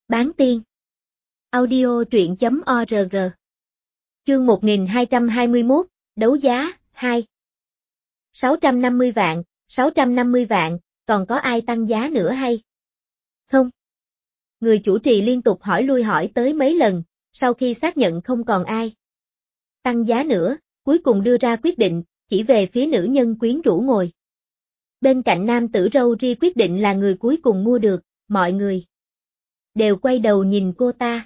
Bán tiên. Audio truyện.org. Chương 1221, đấu giá, 2. 650 vạn, 650 vạn, còn có ai tăng giá nữa hay? Không. Người chủ trì liên tục hỏi lui hỏi tới mấy lần, sau khi xác nhận không còn ai tăng giá nữa, cuối cùng đưa ra quyết định, chỉ về phía nữ nhân quyến rũ ngồi bên cạnh nam tử râu ria quyết định là người cuối cùng mua được, mọi người đều quay đầu nhìn cô ta.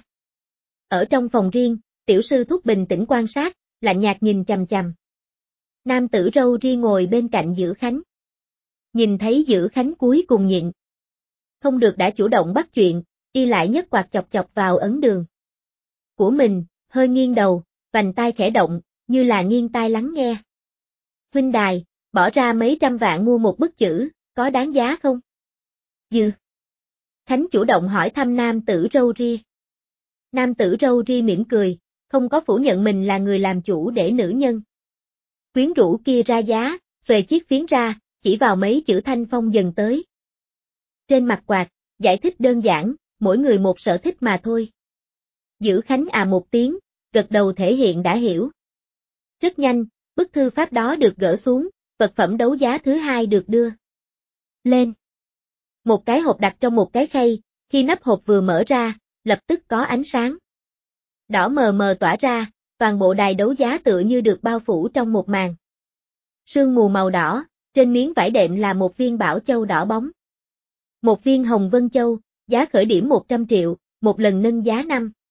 Ở trong phòng riêng, tiểu sư thúc bình tĩnh quan sát, lạnh nhạt nhìn chằm chằm nam tử râu ria ngồi bên cạnh Dữ Khánh. Nhìn thấy Dữ Khánh cuối cùng nhịn không được đã chủ động bắt chuyện, y lại nhất quạt chọc chọc vào ấn đường của mình, hơi nghiêng đầu, vành tai khẽ động, như là nghiêng tai lắng nghe. Huynh đài, bỏ ra mấy trăm vạn mua một bức chữ, có đáng giá không? Dư Khánh chủ động hỏi thăm nam tử râu ria. Nam tử râu ria mỉm cười, không có phủ nhận mình là người làm chủ để nữ nhân quyến rũ kia ra giá, xuề chiếc phiến ra, chỉ vào mấy chữ thanh phong dần tới trên mặt quạt, giải thích đơn giản, mỗi người một sở thích mà thôi. Dữ Khánh một tiếng, gật đầu thể hiện đã hiểu. Rất nhanh, bức thư pháp đó được gỡ xuống, vật phẩm đấu giá thứ hai được đưa lên. Một cái hộp đặt trong một cái khay, khi nắp hộp vừa mở ra, lập tức có ánh sáng đỏ mờ mờ tỏa ra, toàn bộ đài đấu giá tựa như được bao phủ trong một màn sương mù màu đỏ, trên miếng vải đệm là một viên bảo châu đỏ bóng. Một viên hồng vân châu, giá khởi điểm 100 triệu, một lần nâng giá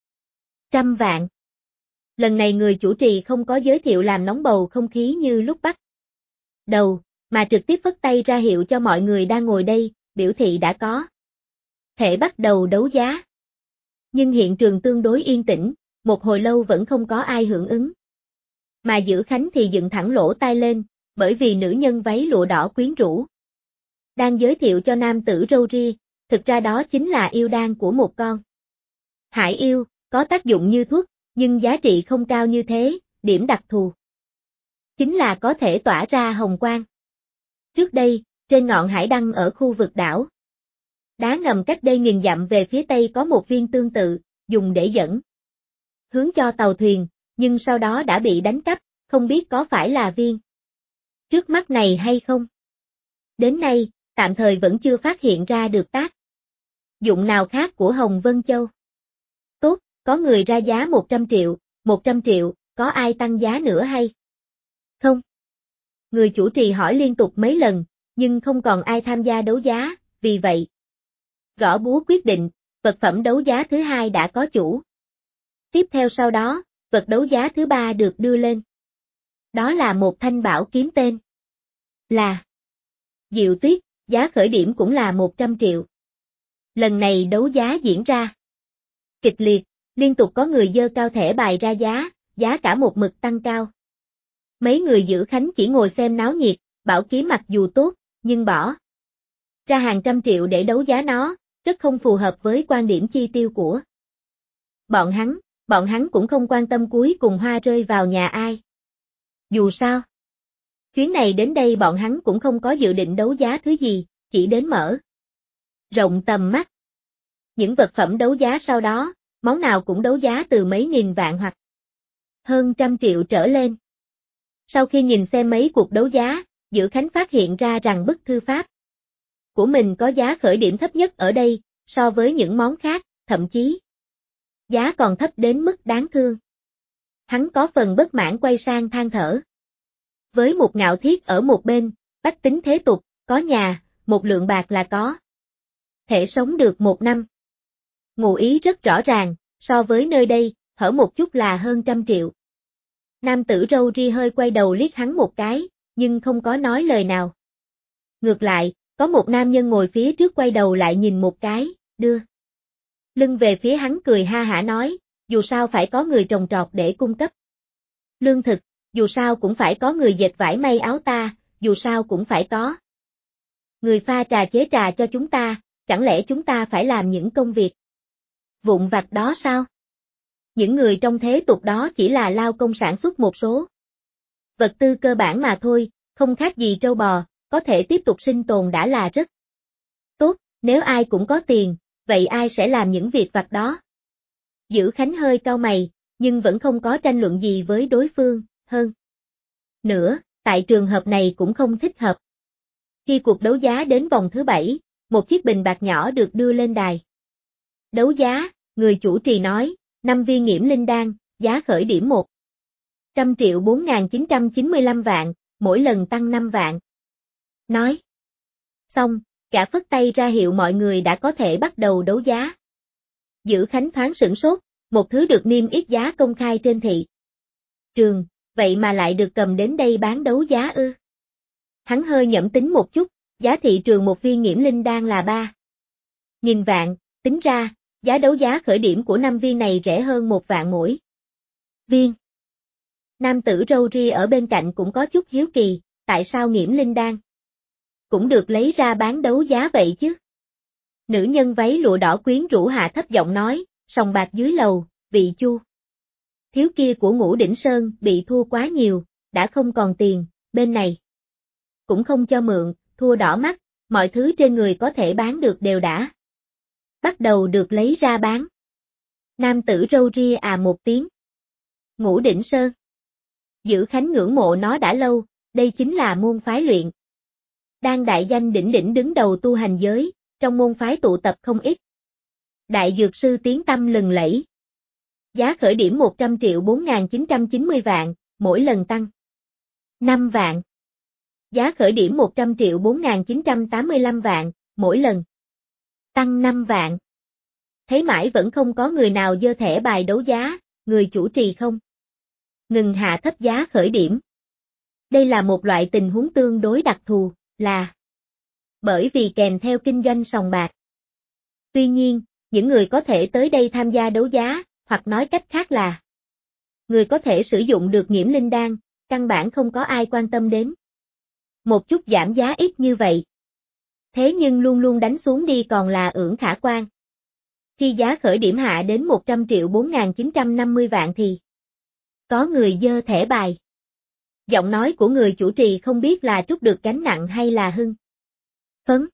500 vạn. Lần này người chủ trì không có giới thiệu làm nóng bầu không khí như lúc bắt đầu, mà trực tiếp phất tay ra hiệu cho mọi người đang ngồi đây, biểu thị đã có thể bắt đầu đấu giá. Nhưng hiện trường tương đối yên tĩnh, một hồi lâu vẫn không có ai hưởng ứng. Mà Dữ Khánh thì dựng thẳng lỗ tai lên, bởi vì nữ nhân váy lụa đỏ quyến rũ đang giới thiệu cho nam tử râu ria, thực ra đó chính là yêu đan của một con hải yêu, có tác dụng như thuốc, nhưng giá trị không cao như thế, điểm đặc thù chính là có thể tỏa ra hồng quang. Trước đây, trên ngọn hải đăng ở khu vực đảo đá ngầm cách đây 1000 dặm về phía tây có một viên tương tự, dùng để dẫn hướng cho tàu thuyền, nhưng sau đó đã bị đánh cắp, không biết có phải là viên trước mắt này hay không. Đến nay, tạm thời vẫn chưa phát hiện ra được tác dụng nào khác của Hồng Vân Châu. Tốt, có người ra giá 100 triệu, 100 triệu, có ai tăng giá nữa hay không? Người chủ trì hỏi liên tục mấy lần, nhưng không còn ai tham gia đấu giá, vì vậy gõ búa quyết định, vật phẩm đấu giá thứ hai đã có chủ. Tiếp theo sau đó, vật đấu giá thứ ba được đưa lên. Đó là một thanh bảo kiếm tên là Diệu Tuyết, giá khởi điểm cũng là 100 triệu. Lần này đấu giá diễn ra kịch liệt, liên tục có người giơ cao thẻ bài ra giá, giá cả một mực tăng cao. Mấy người Dữ Khánh chỉ ngồi xem náo nhiệt, bảo kiếm mặc dù tốt, nhưng bỏ ra hàng trăm triệu để đấu giá nó, rất không phù hợp với quan điểm chi tiêu của bọn hắn cũng không quan tâm cuối cùng hoa rơi vào nhà ai. Dù sao, chuyến này đến đây bọn hắn cũng không có dự định đấu giá thứ gì, chỉ đến mở rộng tầm mắt. Những vật phẩm đấu giá sau đó, món nào cũng đấu giá từ mấy nghìn vạn hoặc hơn trăm triệu trở lên. Sau khi nhìn xem mấy cuộc đấu giá, Dữ Khánh phát hiện ra rằng bức thư pháp của mình có giá khởi điểm thấp nhất ở đây, so với những món khác, thậm chí giá còn thấp đến mức đáng thương. Hắn có phần bất mãn quay sang than thở. Với một Ngạo Thiết ở một bên, bách tính thế tục, có nhà, một lượng bạc là có thể sống được 1 năm. Ngụ ý rất rõ ràng, so với nơi đây, hở một chút là hơn 100 triệu. Nam tử râu ria hơi quay đầu liếc hắn một cái, nhưng không có nói lời nào. Ngược lại, có một nam nhân ngồi phía trước quay đầu lại nhìn một cái, đưa lưng về phía hắn cười ha hả nói, dù sao phải có người trồng trọt để cung cấp lương thực, dù sao cũng phải có người dệt vải may áo ta, dù sao cũng phải có người pha trà chế trà cho chúng ta, chẳng lẽ chúng ta phải làm những công việc vụn vặt đó sao? Những người trong thế tục đó chỉ là lao công sản xuất một số vật tư cơ bản mà thôi, không khác gì trâu bò, có thể tiếp tục sinh tồn đã là rất tốt, nếu ai cũng có tiền, vậy ai sẽ làm những việc vặt đó? Dữ Khánh hơi cau mày, nhưng vẫn không có tranh luận gì với đối phương, hơn nữa, tại trường hợp này cũng không thích hợp. Khi cuộc đấu giá đến vòng thứ 7, một chiếc bình bạc nhỏ được đưa lên đài. Đấu giá, người chủ trì nói, 5 viên nghiễm linh đan, giá khởi điểm 100.4.995 vạn, mỗi lần tăng 5 vạn. Nói xong, gã phất tay ra hiệu mọi người đã có thể bắt đầu đấu giá. Dữ Khánh thoáng sửng sốt, một thứ được niêm yết giá công khai trên thị trường, vậy mà lại được cầm đến đây bán đấu giá ư? Hắn hơi nhẩm tính một chút, giá thị trường một viên nghiễm linh đan là 3.000 vạn, tính ra, giá đấu giá khởi điểm của 5 viên này rẻ hơn 1 vạn mỗi viên. Nam tử râu ria ở bên cạnh cũng có chút hiếu kỳ, tại sao nghiễm linh đan cũng được lấy ra bán đấu giá vậy chứ? Nữ nhân váy lụa đỏ quyến rũ hạ thấp giọng nói, sòng bạc dưới lầu, vị Chu thiếu kia của Ngũ Đỉnh Sơn bị thua quá nhiều, đã không còn tiền, bên này cũng không cho mượn, thua đỏ mắt, mọi thứ trên người có thể bán được đều đã bắt đầu được lấy ra bán. Nam tử râu ria một tiếng. Ngũ Đỉnh Sơn. Dữ Khánh ngưỡng mộ nó đã lâu, đây chính là môn phái luyện đan đại danh đỉnh đỉnh đứng đầu tu hành giới, trong môn phái tụ tập không ít đại dược sư tiếng tăm lừng lẫy. Giá khởi điểm 100.4.990 vạn, mỗi lần tăng 5 vạn. Giá khởi điểm 100.4.985 vạn, mỗi lần tăng 5 vạn. Thấy mãi vẫn không có người nào giơ thẻ bài đấu giá, người chủ trì không ngừng hạ thấp giá khởi điểm. Đây là một loại tình huống tương đối đặc thù, là bởi vì kèm theo kinh doanh sòng bạc. Tuy nhiên, những người có thể tới đây tham gia đấu giá, hoặc nói cách khác là người có thể sử dụng được nghiễm linh đan, căn bản không có ai quan tâm đến. Một chút giảm giá ít như vậy. Thế nhưng luôn luôn đánh xuống đi còn là ưởng khả quan. Khi giá khởi điểm hạ đến 100.4.950 vạn thì có người giơ thẻ bài. Giọng nói của người chủ trì không biết là trút được gánh nặng hay là hưng phấn.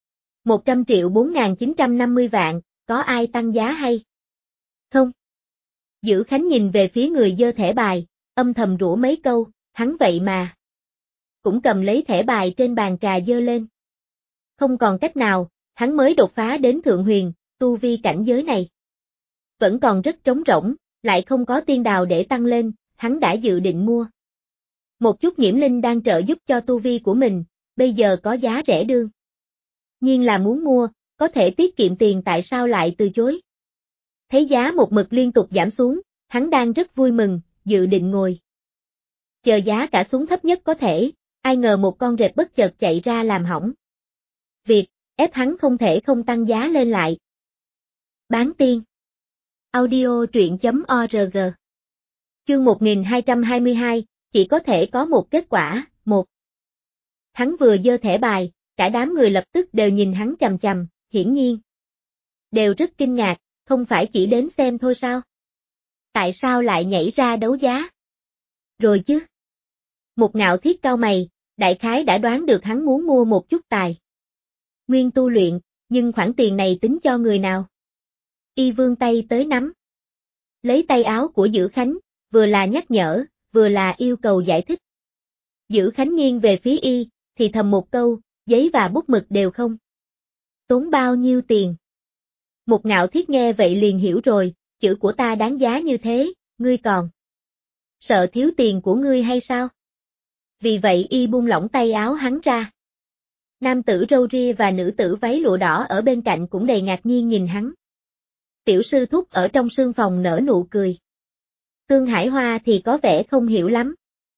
100.4.950 vạn, có ai tăng giá hay không? Dữ Khánh nhìn về phía người giơ thẻ bài, âm thầm rủa mấy câu, hắn vậy mà cũng cầm lấy thẻ bài trên bàn trà giơ lên. Không còn cách nào, hắn mới đột phá đến thượng huyền, tu vi cảnh giới này vẫn còn rất trống rỗng, lại không có tiên đào để tăng lên, hắn đã dự định mua một chút nghiễm linh đang trợ giúp cho tu vi của mình, bây giờ có giá rẻ đương nhiên là muốn mua, có thể tiết kiệm tiền tại sao lại từ chối. Thấy giá một mực liên tục giảm xuống, hắn đang rất vui mừng, dự định ngồi chờ giá cả xuống thấp nhất có thể, ai ngờ một con rệp bất chợt chạy ra làm hỏng việc, ép hắn không thể không tăng giá lên lại. Bán tiên. Audio truyện.org. Chương 1222, chỉ có thể có một kết quả, một. Hắn vừa giơ thẻ bài, cả đám người lập tức đều nhìn hắn chằm chằm, hiển nhiên đều rất kinh ngạc, không phải chỉ đến xem thôi sao? Tại sao lại nhảy ra đấu giá? Rồi chứ? Một Ngạo Thiết cau mày, đại khái đã đoán được hắn muốn mua một chút tài nguyên tu luyện, nhưng khoản tiền này tính cho người nào? Y vươn tay tới nắm lấy tay áo của Dữ Khánh, vừa là nhắc nhở, vừa là yêu cầu giải thích. Dữ Khánh nghiêng về phía Y, thì thầm một câu, giấy và bút mực đều không tốn bao nhiêu tiền. Một Ngạo Thiết nghe vậy liền hiểu rồi, chữ của ta đáng giá như thế, ngươi còn sợ thiếu tiền của ngươi hay sao? Vì vậy Y buông lỏng tay áo hắn ra. Nam tử râu ria và nữ tử váy lụa đỏ ở bên cạnh cũng đầy ngạc nhiên nhìn hắn. Tiểu sư thúc ở trong sương phòng nở nụ cười. Tương Hải Hoa thì có vẻ không hiểu lắm.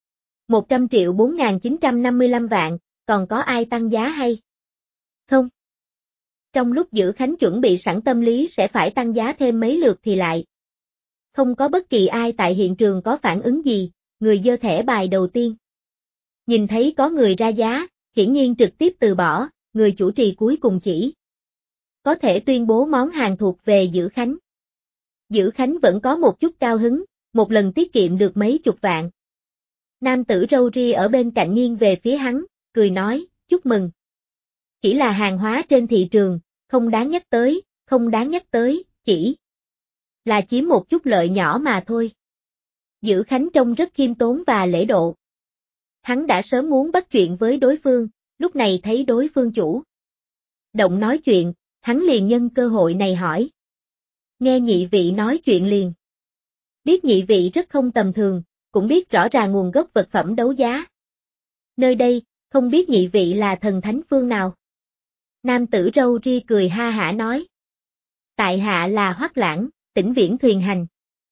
100.4.955 vạn, còn có ai tăng giá hay không? Trong lúc Dữ Khánh chuẩn bị sẵn tâm lý sẽ phải tăng giá thêm mấy lượt thì lại không có bất kỳ ai tại hiện trường có phản ứng gì, người giơ thẻ bài đầu tiên nhìn thấy có người ra giá, hiển nhiên trực tiếp từ bỏ, người chủ trì cuối cùng chỉ có thể tuyên bố món hàng thuộc về Dữ Khánh. Dữ Khánh vẫn có một chút cao hứng, một lần tiết kiệm được mấy chục vạn. Nam tử râu ria ở bên cạnh nghiêng về phía hắn, cười nói, chúc mừng. Chỉ là hàng hóa trên thị trường, không đáng nhắc tới, không đáng nhắc tới, chỉ là chiếm một chút lợi nhỏ mà thôi. Dữ Khánh trông rất khiêm tốn và lễ độ. Hắn đã sớm muốn bắt chuyện với đối phương, lúc này thấy đối phương chủ động nói chuyện, hắn liền nhân cơ hội này hỏi. Nghe nhị vị nói chuyện liền. Biết nhị vị rất không tầm thường, cũng biết rõ ràng nguồn gốc vật phẩm đấu giá. Nơi đây, không biết nhị vị là thần thánh phương nào. Nam tử râu ri cười ha hả nói. Tại hạ là Hoắc Lãng, Tĩnh Viễn thuyền hành.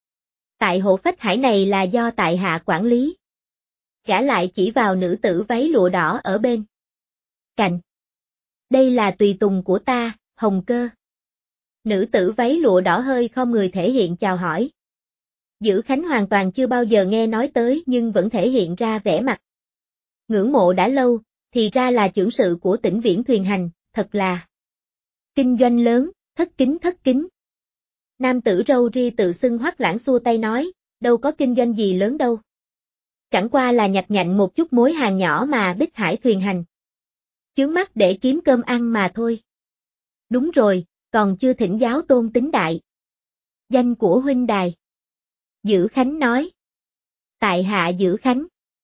Tại hộ phách hải này là do tại hạ quản lý. Gã lại chỉ vào nữ tử váy lụa đỏ ở bên cạnh. Đây là tùy tùng của ta, Hồng Cơ. Nữ tử váy lụa đỏ hơi khom người thể hiện chào hỏi. Dữ Khánh hoàn toàn chưa bao giờ nghe nói tới nhưng vẫn thể hiện ra vẻ mặt ngưỡng mộ đã lâu, thì ra là chưởng sự của Tĩnh Viễn thuyền hành, thật là kinh doanh lớn, thất kính. Nam tử râu ri tự xưng Hoắc Lãng xua tay nói, đâu có kinh doanh gì lớn đâu. Chẳng qua là nhặt nhạnh một chút mối hàng nhỏ mà Bích Hải thuyền hành. Chướng mắt để kiếm cơm ăn mà thôi. Đúng rồi, còn chưa thỉnh giáo tôn tính đại. Danh của huynh đài. Dữ Khánh nói. Tại hạ Dữ Khánh.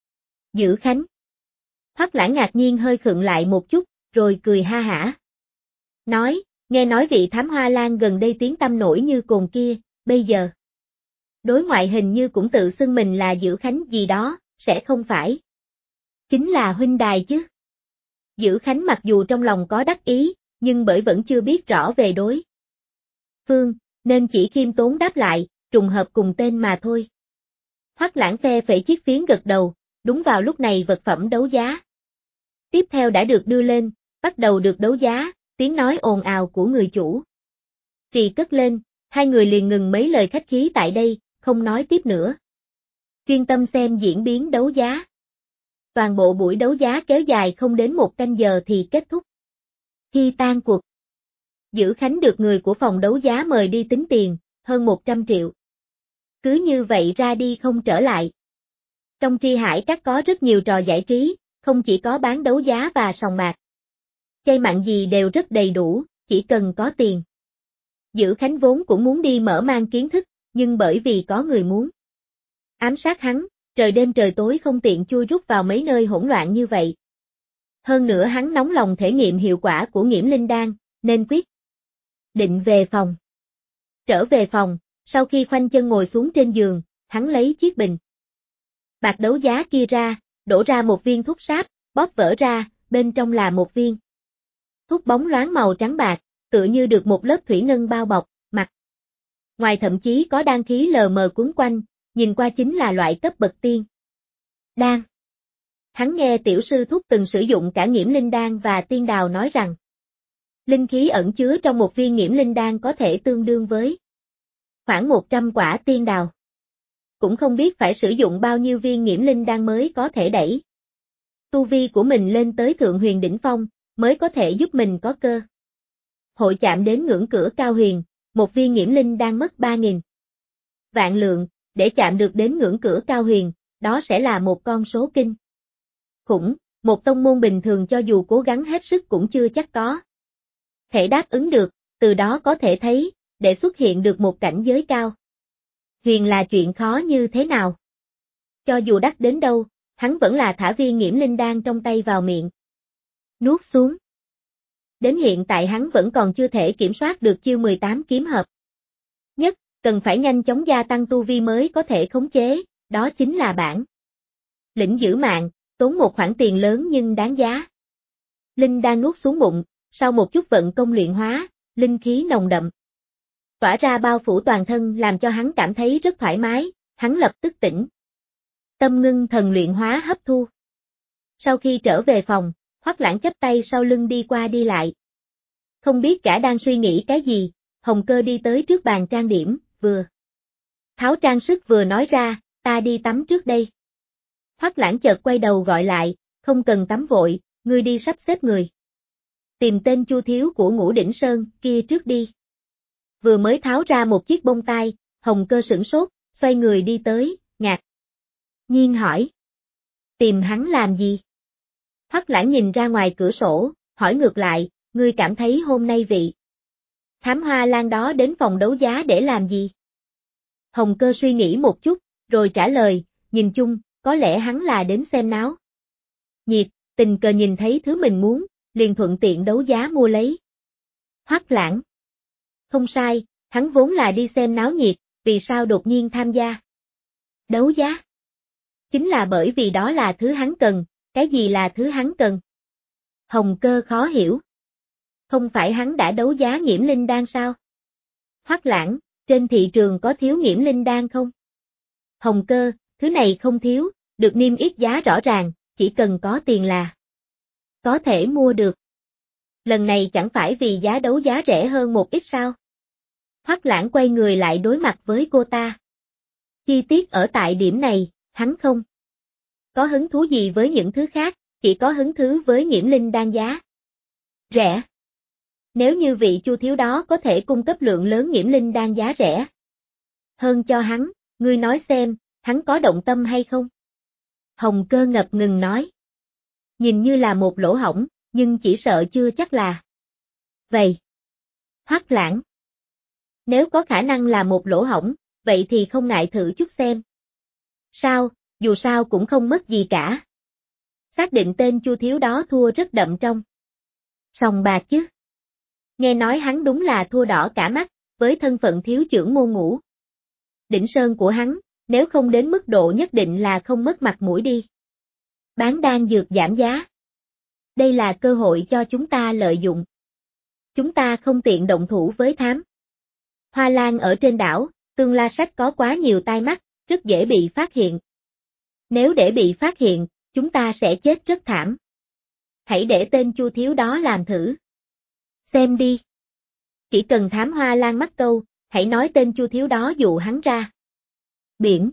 Dữ Khánh. Hoắc Lãng ngạc nhiên hơi khựng lại một chút, rồi cười ha hả. Nói, nghe nói vị thám hoa lan gần đây tiếng tăm nổi như cồn kia, bây giờ. Đối ngoại hình như cũng tự xưng mình là Dữ Khánh gì đó, sẽ không phải. Chính là huynh đài chứ. Dữ Khánh mặc dù trong lòng có đắc ý, nhưng bởi vẫn chưa biết rõ về đối phương, nên chỉ khiêm tốn đáp lại, trùng hợp cùng tên mà thôi. Hoắc Lãng phe phẩy chiếc phiến gật đầu, đúng vào lúc này vật phẩm đấu giá tiếp theo đã được đưa lên, bắt đầu được đấu giá, tiếng nói ồn ào của người chủ trì cất lên, hai người liền ngừng mấy lời khách khí tại đây, không nói tiếp nữa. Chuyên tâm xem diễn biến đấu giá. Toàn bộ buổi đấu giá kéo dài không đến 1 canh giờ thì kết thúc. Khi tan cuộc, Dữ Khánh được người của phòng đấu giá mời đi tính tiền, hơn 100 triệu. Cứ như vậy ra đi không trở lại. Trong Tri Hải Các có rất nhiều trò giải trí, không chỉ có bán đấu giá và sòng bạc. Chay mặn gì đều rất đầy đủ, chỉ cần có tiền. Dữ Khánh vốn cũng muốn đi mở mang kiến thức, nhưng bởi vì có người muốn ám sát hắn, trời đêm trời tối không tiện chui rút vào mấy nơi hỗn loạn như vậy. Hơn nữa hắn nóng lòng thể nghiệm hiệu quả của Nghiễm Linh Đan, nên quyết định về phòng. Trở về phòng, sau khi khoanh chân ngồi xuống trên giường, hắn lấy chiếc bình bạc đấu giá kia ra, đổ ra một viên thuốc sáp, bóp vỡ ra, bên trong là một viên thuốc bóng loáng màu trắng bạc, tựa như được một lớp thủy ngân bao bọc, mặt ngoài thậm chí có đan khí lờ mờ quấn quanh, nhìn qua chính là loại cấp bậc tiên đan. Hắn nghe tiểu sư thúc từng sử dụng cả Nghiễm Linh Đan và tiên đào nói rằng linh khí ẩn chứa trong một viên Nghiễm Linh Đan có thể tương đương với khoảng 100 quả tiên đào. Cũng không biết phải sử dụng bao nhiêu viên Nghiễm Linh Đan mới có thể đẩy tu vi của mình lên tới thượng huyền đỉnh phong, mới có thể giúp mình có cơ hội chạm đến ngưỡng cửa cao huyền, một viên Nghiễm Linh Đan mất 3.000 vạn lượng, để chạm được đến ngưỡng cửa cao huyền, đó sẽ là một con số kinh khủng, một tông môn bình thường cho dù cố gắng hết sức cũng chưa chắc có thể đáp ứng được, từ đó có thể thấy, để xuất hiện được một cảnh giới cao huyền là chuyện khó như thế nào. Cho dù đắt đến đâu, hắn vẫn là thả viên Nghiễm Linh Đan trong tay vào miệng, nuốt xuống. Đến hiện tại hắn vẫn còn chưa thể kiểm soát được chiêu 18 kiếm hợp nhất, cần phải nhanh chóng gia tăng tu vi mới có thể khống chế, đó chính là bản lĩnh giữ mạng, tốn một khoản tiền lớn nhưng đáng giá. Linh đang nuốt xuống bụng, sau một chút vận công luyện hóa, linh khí nồng đậm tỏa ra bao phủ toàn thân làm cho hắn cảm thấy rất thoải mái, hắn lập tức tỉnh tâm ngưng thần luyện hóa hấp thu. Sau khi trở về phòng, Hoắc Lãng chắp tay sau lưng đi qua đi lại. Không biết cả đang suy nghĩ cái gì, Hồng Cơ đi tới trước bàn trang điểm, vừa tháo trang sức vừa nói ra, ta đi tắm trước đây. Hoắc Lãng chợt quay đầu gọi lại, không cần tắm vội, ngươi đi sắp xếp người. Tìm tên Chu thiếu của Ngũ Đỉnh Sơn kia trước đi. Vừa mới tháo ra một chiếc bông tai, Hồng Cơ sửng sốt, xoay người đi tới, ngạc nhiên hỏi. Tìm hắn làm gì? Hoắc Lãng nhìn ra ngoài cửa sổ, hỏi ngược lại, ngươi cảm thấy hôm nay vị Thám hoa lan đó đến phòng đấu giá để làm gì? Hồng Cơ suy nghĩ một chút, rồi trả lời, nhìn chung, có lẽ hắn là đến xem náo nhiệt, tình cờ nhìn thấy thứ mình muốn, liền thuận tiện đấu giá mua lấy. Hoắc Lãng. Không sai, hắn vốn là đi xem náo nhiệt, vì sao đột nhiên tham gia đấu giá? Chính là bởi vì đó là thứ hắn cần, cái gì là thứ hắn cần? Hồng Cơ khó hiểu. Không phải hắn đã đấu giá nghiễm linh đan sao? Hoắc Lãng, trên thị trường có thiếu nghiễm linh đan không? Hồng Cơ, thứ này không thiếu, được niêm yết giá rõ ràng, chỉ cần có tiền là có thể mua được. Lần này chẳng phải vì giá đấu giá rẻ hơn một ít sao? Hoắc Lãng quay người lại đối mặt với cô ta. Chi tiết ở tại điểm này, hắn không có hứng thú gì với những thứ khác, chỉ có hứng thú với nghiễm linh đan giá rẻ. Nếu như vị Chu thiếu đó có thể cung cấp lượng lớn nghiễm linh đan giá rẻ hơn cho hắn, ngươi nói xem, hắn có động tâm hay không? Hồng Cơ ngập ngừng nói. Nhìn như là một lỗ hổng, nhưng chỉ sợ chưa chắc là vậy. Hoắc Lãng. Nếu có khả năng là một lỗ hổng, vậy thì không ngại thử chút xem. Sao, dù sao cũng không mất gì cả. Xác định tên Chu thiếu đó thua rất đậm trong sòng bạc chứ. Nghe nói hắn đúng là thua đỏ cả mắt, với thân phận thiếu trưởng môn Ngũ Đỉnh Sơn của hắn, nếu không đến mức độ nhất định là không mất mặt mũi đi. Bán đan dược giảm giá. Đây là cơ hội cho chúng ta lợi dụng. Chúng ta không tiện động thủ với thám hoa lan ở trên đảo, Tương La Sách có quá nhiều tai mắt, rất dễ bị phát hiện. Nếu để bị phát hiện, chúng ta sẽ chết rất thảm. Hãy để tên Chu thiếu đó làm thử. Xem đi. Chỉ cần thám hoa lan mắc câu, hãy nói tên Chu thiếu đó dụ hắn ra biển.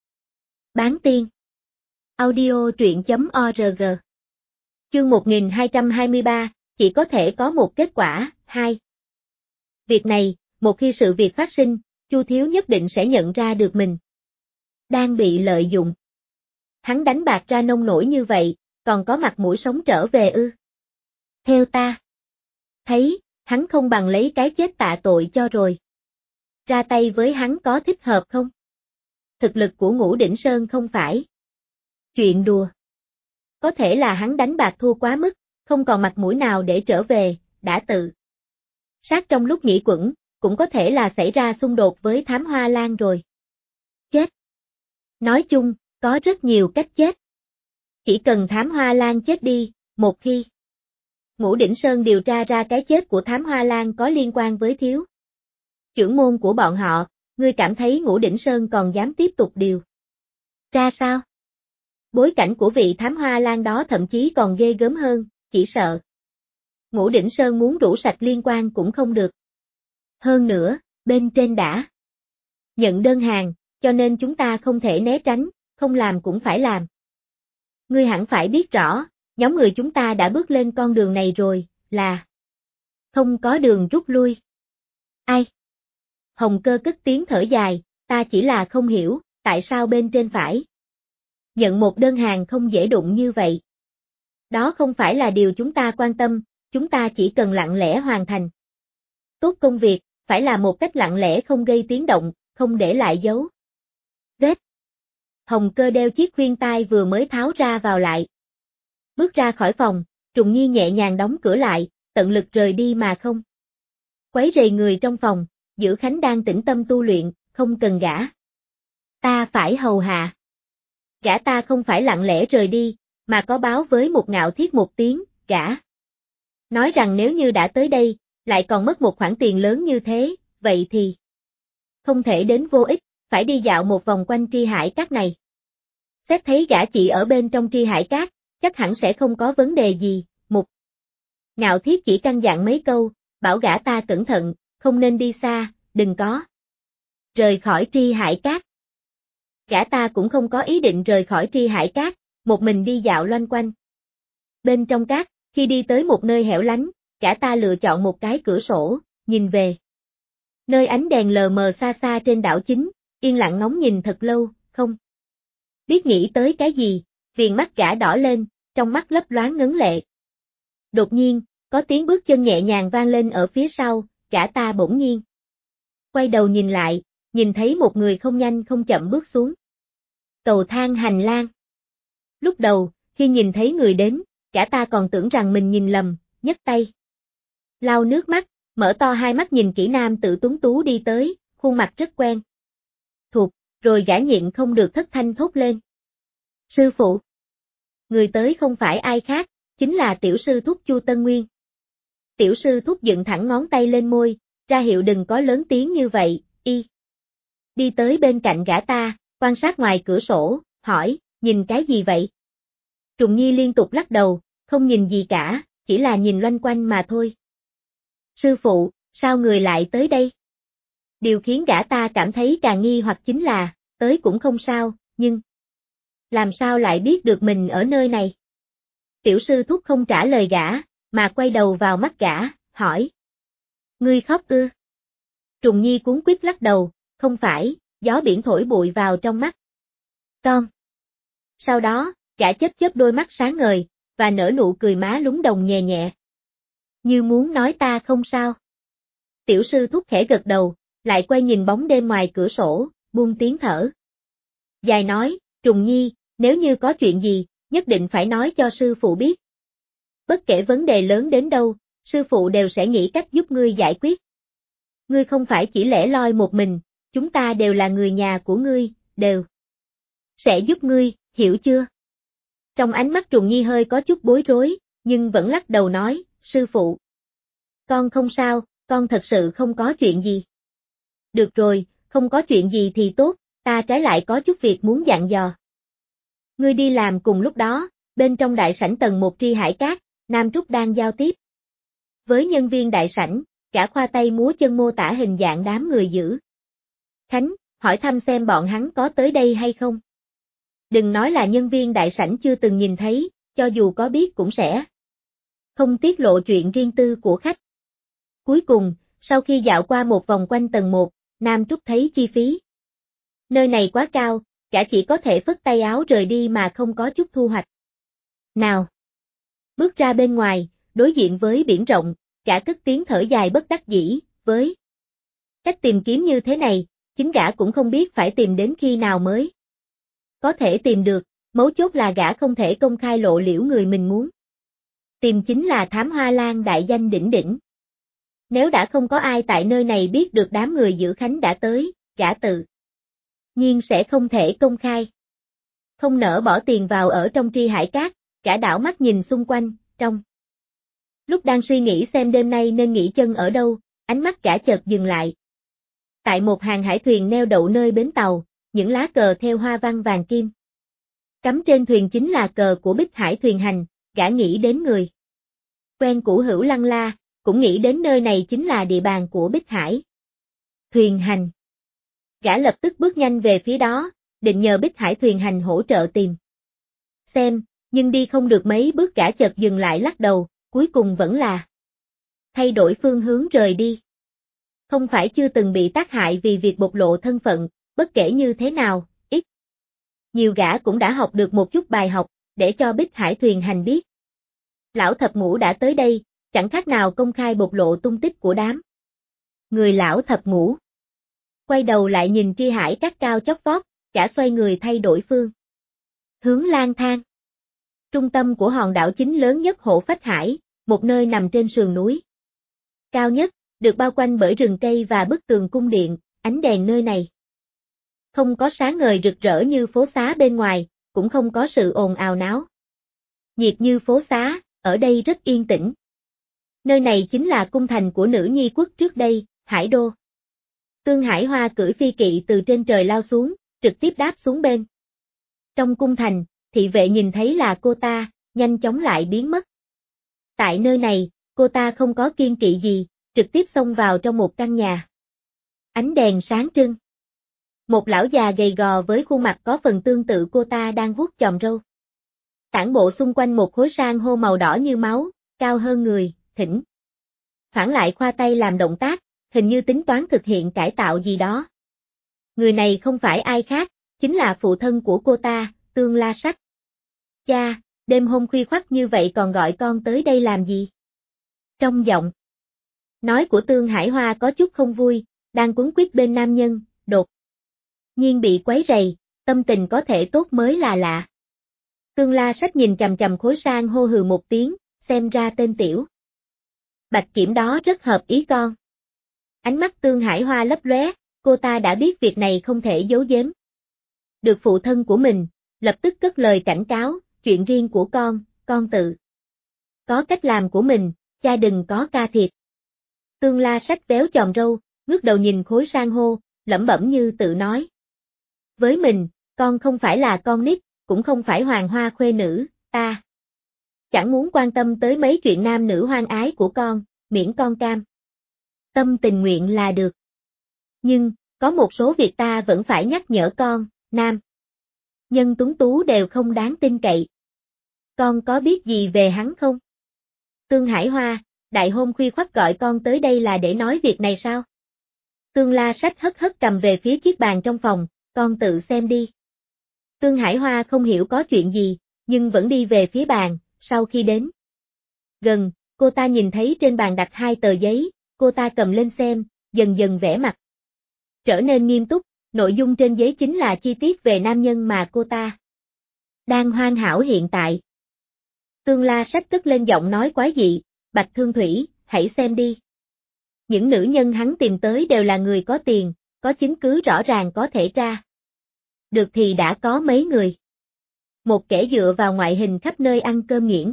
Bán tiên. Audio truyện.org. Chương 1223, chỉ có thể có một kết quả, 2. Việc này, một khi sự việc phát sinh, Chu thiếu nhất định sẽ nhận ra được mình đang bị lợi dụng. Hắn đánh bạc ra nông nổi như vậy, còn có mặt mũi sống trở về ư? Theo ta thấy, hắn không bằng lấy cái chết tạ tội cho rồi. Ra tay với hắn có thích hợp không? Thực lực của Ngũ Đỉnh Sơn không phải chuyện đùa. Có thể là hắn đánh bạc thua quá mức, không còn mặt mũi nào để trở về, đã tự sát trong lúc nghỉ quẩn, cũng có thể là xảy ra xung đột với thám hoa lan rồi. Chết. Nói chung, có rất nhiều cách chết. Chỉ cần thám hoa lan chết đi, một khi Ngũ Đỉnh Sơn điều tra ra cái chết của thám hoa lan có liên quan với thiếu trưởng môn của bọn họ, ngươi cảm thấy Ngũ Đỉnh Sơn còn dám tiếp tục điều tra sao? Bối cảnh của vị thám hoa lan đó thậm chí còn ghê gớm hơn, chỉ sợ Ngũ Đỉnh Sơn muốn rũ sạch liên quan cũng không được. Hơn nữa, bên trên đã nhận đơn hàng, cho nên chúng ta không thể né tránh, không làm cũng phải làm. Ngươi hẳn phải biết rõ, nhóm người chúng ta đã bước lên con đường này rồi, là không có đường rút lui. Ai? Hồng Cơ cất tiếng thở dài, ta chỉ là không hiểu, tại sao bên trên phải nhận một đơn hàng không dễ đụng như vậy. Đó không phải là điều chúng ta quan tâm, chúng ta chỉ cần lặng lẽ hoàn thành tốt công việc, phải là một cách lặng lẽ không gây tiếng động, không để lại dấu vết. Hồng Cơ đeo chiếc khuyên tai vừa mới tháo ra vào lại. Bước ra khỏi phòng, Trùng Nhi nhẹ nhàng đóng cửa lại, tận lực rời đi mà không quấy rầy người trong phòng, Giữ Khánh đang tĩnh tâm tu luyện, không cần gã. Ta phải hầu hạ. Gã ta không phải lặng lẽ rời đi, mà có báo với một Ngạo Thiết một tiếng, gã nói rằng nếu như đã tới đây, lại còn mất một khoản tiền lớn như thế, vậy thì không thể đến vô ích, phải đi dạo một vòng quanh Tri Hải Cát này. Xét thấy gã chị ở bên trong Tri Hải Cát, chắc hẳn sẽ không có vấn đề gì, Mục Ngạo Thiết chỉ căn dặn mấy câu, bảo gã ta cẩn thận, không nên đi xa, đừng có rời khỏi Tri Hải Cát. Gã ta cũng không có ý định rời khỏi Tri Hải Cát, một mình đi dạo loanh quanh bên trong cát, khi đi tới một nơi hẻo lánh, gã ta lựa chọn một cái cửa sổ, nhìn về nơi ánh đèn lờ mờ xa xa trên đảo chính, yên lặng ngóng nhìn thật lâu, không biết nghĩ tới cái gì, viền mắt gã đỏ lên, trong mắt lấp loáng ngấn lệ. Đột nhiên, có tiếng bước chân nhẹ nhàng vang lên ở phía sau, gã ta bỗng nhiên quay đầu nhìn lại, nhìn thấy một người không nhanh không chậm bước xuống cầu thang hành lang. Lúc đầu, khi nhìn thấy người đến, gã ta còn tưởng rằng mình nhìn lầm, nhấc tay lau nước mắt, mở to hai mắt nhìn kỹ nam tử tuấn tú đi tới, khuôn mặt rất quen thuộc, rồi gã nhịn không được thất thanh thốt lên. Sư phụ! Người tới không phải ai khác, chính là tiểu sư thúc Chu Tân Nguyên. Tiểu sư thúc dựng thẳng ngón tay lên môi, ra hiệu đừng có lớn tiếng như vậy, đi tới bên cạnh gã ta, quan sát ngoài cửa sổ, hỏi, nhìn cái gì vậy? Trùng Nhi liên tục lắc đầu, không nhìn gì cả, chỉ là nhìn loanh quanh mà thôi. Sư phụ, sao người lại tới đây? Điều khiến gã ta cảm thấy càng nghi hoặc chính là, tới cũng không sao, nhưng làm sao lại biết được mình ở nơi này? Tiểu sư thúc không trả lời gã, mà quay đầu vào mắt gã, hỏi. Ngươi khóc ư? Trùng Nhi cuống quýt lắc đầu, không phải, gió biển thổi bụi vào trong mắt. Con. Sau đó, gã chớp đôi mắt sáng ngời, và nở nụ cười má lúng đồng nhẹ nhẹ. Như muốn nói ta không sao. Tiểu sư thúc khẽ gật đầu, lại quay nhìn bóng đêm ngoài cửa sổ, buông tiếng thở. Dài nói, Trùng Nhi, nếu như có chuyện gì, nhất định phải nói cho sư phụ biết. Bất kể vấn đề lớn đến đâu, sư phụ đều sẽ nghĩ cách giúp ngươi giải quyết. Ngươi không phải chỉ lẻ loi một mình, chúng ta đều là người nhà của ngươi, đều sẽ giúp ngươi, hiểu chưa? Trong ánh mắt Trùng Nhi hơi có chút bối rối, nhưng vẫn lắc đầu nói, sư phụ. Con không sao, con thật sự không có chuyện gì. Được rồi, không có chuyện gì thì tốt, ta trái lại có chút việc muốn dặn dò. Ngươi đi làm cùng lúc đó, bên trong đại sảnh tầng 1 Tri Hải Cát, Nam Trúc đang giao tiếp. Với nhân viên đại sảnh, gã khoa tay múa chân mô tả hình dạng đám người giữ. Khánh, hỏi thăm xem bọn hắn có tới đây hay không. Đừng nói là nhân viên đại sảnh chưa từng nhìn thấy, cho dù có biết cũng sẽ không tiết lộ chuyện riêng tư của khách. Cuối cùng, sau khi dạo qua một vòng quanh tầng 1, Nam Trúc thấy chi phí. Nơi này quá cao, gã chỉ có thể phất tay áo rời đi mà không có chút thu hoạch. Nào! Bước ra bên ngoài, đối diện với biển rộng, gã cất tiếng thở dài bất đắc dĩ, với cách tìm kiếm như thế này, chính gã cũng không biết phải tìm đến khi nào mới có thể tìm được, mấu chốt là gã không thể công khai lộ liễu người mình muốn. Tìm chính là Thám Hoa Lan đại danh đỉnh đỉnh. Nếu đã không có ai tại nơi này biết được đám người giữ Khánh đã tới, gã tự nhiên sẽ không thể công khai. Không nỡ bỏ tiền vào ở trong Tri Hải Cát, gã đảo mắt nhìn xung quanh, trong lúc đang suy nghĩ xem đêm nay nên nghỉ chân ở đâu, ánh mắt gã chợt dừng lại. Tại một hàng hải thuyền neo đậu nơi bến tàu, những lá cờ theo hoa văn vàng kim. Cắm trên thuyền chính là cờ của Bích Hải Thuyền Hành, gã nghĩ đến người quen cũ Hữu Lăng La, cũng nghĩ đến nơi này chính là địa bàn của Bích Hải Thuyền Hành. Gã lập tức bước nhanh về phía đó, định nhờ Bích Hải Thuyền Hành hỗ trợ tìm xem, nhưng đi không được mấy bước gã chợt dừng lại lắc đầu, cuối cùng vẫn là thay đổi phương hướng rời đi. Không phải chưa từng bị tác hại vì việc bộc lộ thân phận, bất kể như thế nào, ít nhiều gã cũng đã học được một chút bài học, để cho Bích Hải Thuyền Hành biết. Lão Thập Ngũ đã tới đây, chẳng khác nào công khai bộc lộ tung tích của đám người Lão Thập Ngũ. Quay đầu lại nhìn Tri Hải Cát cao chót vót, gã xoay người thay đổi phương hướng lang thang. Trung tâm của hòn đảo chính lớn nhất Hộ Phách Hải, một nơi nằm trên sườn núi cao nhất, được bao quanh bởi rừng cây và bức tường cung điện, ánh đèn nơi này không có sáng ngời rực rỡ như phố xá bên ngoài, cũng không có sự ồn ào náo nhiệt như phố xá, ở đây rất yên tĩnh. Nơi này chính là cung thành của nữ nhi quốc trước đây, Hải Đô. Tương Hải Hoa cưỡi phi kỵ từ trên trời lao xuống, trực tiếp đáp xuống bên trong cung thành, thị vệ nhìn thấy là cô ta, nhanh chóng lại biến mất. Tại nơi này, cô ta không có kiêng kỵ gì, trực tiếp xông vào trong một căn nhà. Ánh đèn sáng trưng. Một lão già gầy gò với khuôn mặt có phần tương tự cô ta đang vuốt chòm râu. Tản bộ xung quanh một khối san hô màu đỏ như máu, cao hơn người, thỉnh thoảng lại khoa tay làm động tác, hình như tính toán thực hiện cải tạo gì đó. Người này không phải ai khác, chính là phụ thân của cô ta, Tương La Sách. Cha, đêm hôm khuya khoắt như vậy còn gọi con tới đây làm gì? Trong giọng Nói của Tương Hải Hoa có chút không vui, đang quấn quýt bên nam nhân, đột nhiên bị quấy rầy, tâm tình có thể tốt mới là lạ. Tương La Sách nhìn chằm chằm Khối Sang hô hừ một tiếng, xem ra tên tiểu Bạch Kiểm đó rất hợp ý con. Ánh mắt Tương Hải Hoa lấp lóe, cô ta đã biết việc này không thể giấu giếm. Được phụ thân của mình, lập tức cất lời cảnh cáo, chuyện riêng của con tự có cách làm của mình, cha đừng có ca thiệt. Tương La Sách véo chòm râu, ngước đầu nhìn Khối Sang hô, lẩm bẩm như tự nói. Với mình, con không phải là con nít, cũng không phải hoàng hoa khuê nữ, ta chẳng muốn quan tâm tới mấy chuyện nam nữ hoang ái của con, miễn con cam tâm tình nguyện là được. Nhưng, có một số việc ta vẫn phải nhắc nhở con, nam nhân tuấn tú đều không đáng tin cậy. Con có biết gì về hắn không? Tương Hải Hoa, đại hôn khuya khoắt gọi con tới đây là để nói việc này sao? Tương La Sách hất hất cầm về phía chiếc bàn trong phòng, con tự xem đi. Tương Hải Hoa không hiểu có chuyện gì, nhưng vẫn đi về phía bàn, sau khi đến gần, cô ta nhìn thấy trên bàn đặt 2 tờ giấy, cô ta cầm lên xem, dần dần vẻ mặt trở nên nghiêm túc, nội dung trên giấy chính là chi tiết về nam nhân mà cô ta đang hoàn hảo hiện tại. Tương La Sách cất lên giọng nói quái dị, Bạch Thương Thủy, hãy xem đi. Những nữ nhân hắn tìm tới đều là người có tiền, có chứng cứ rõ ràng có thể tra được thì đã có mấy người. Một kẻ dựa vào ngoại hình khắp nơi ăn cơm nghiễn.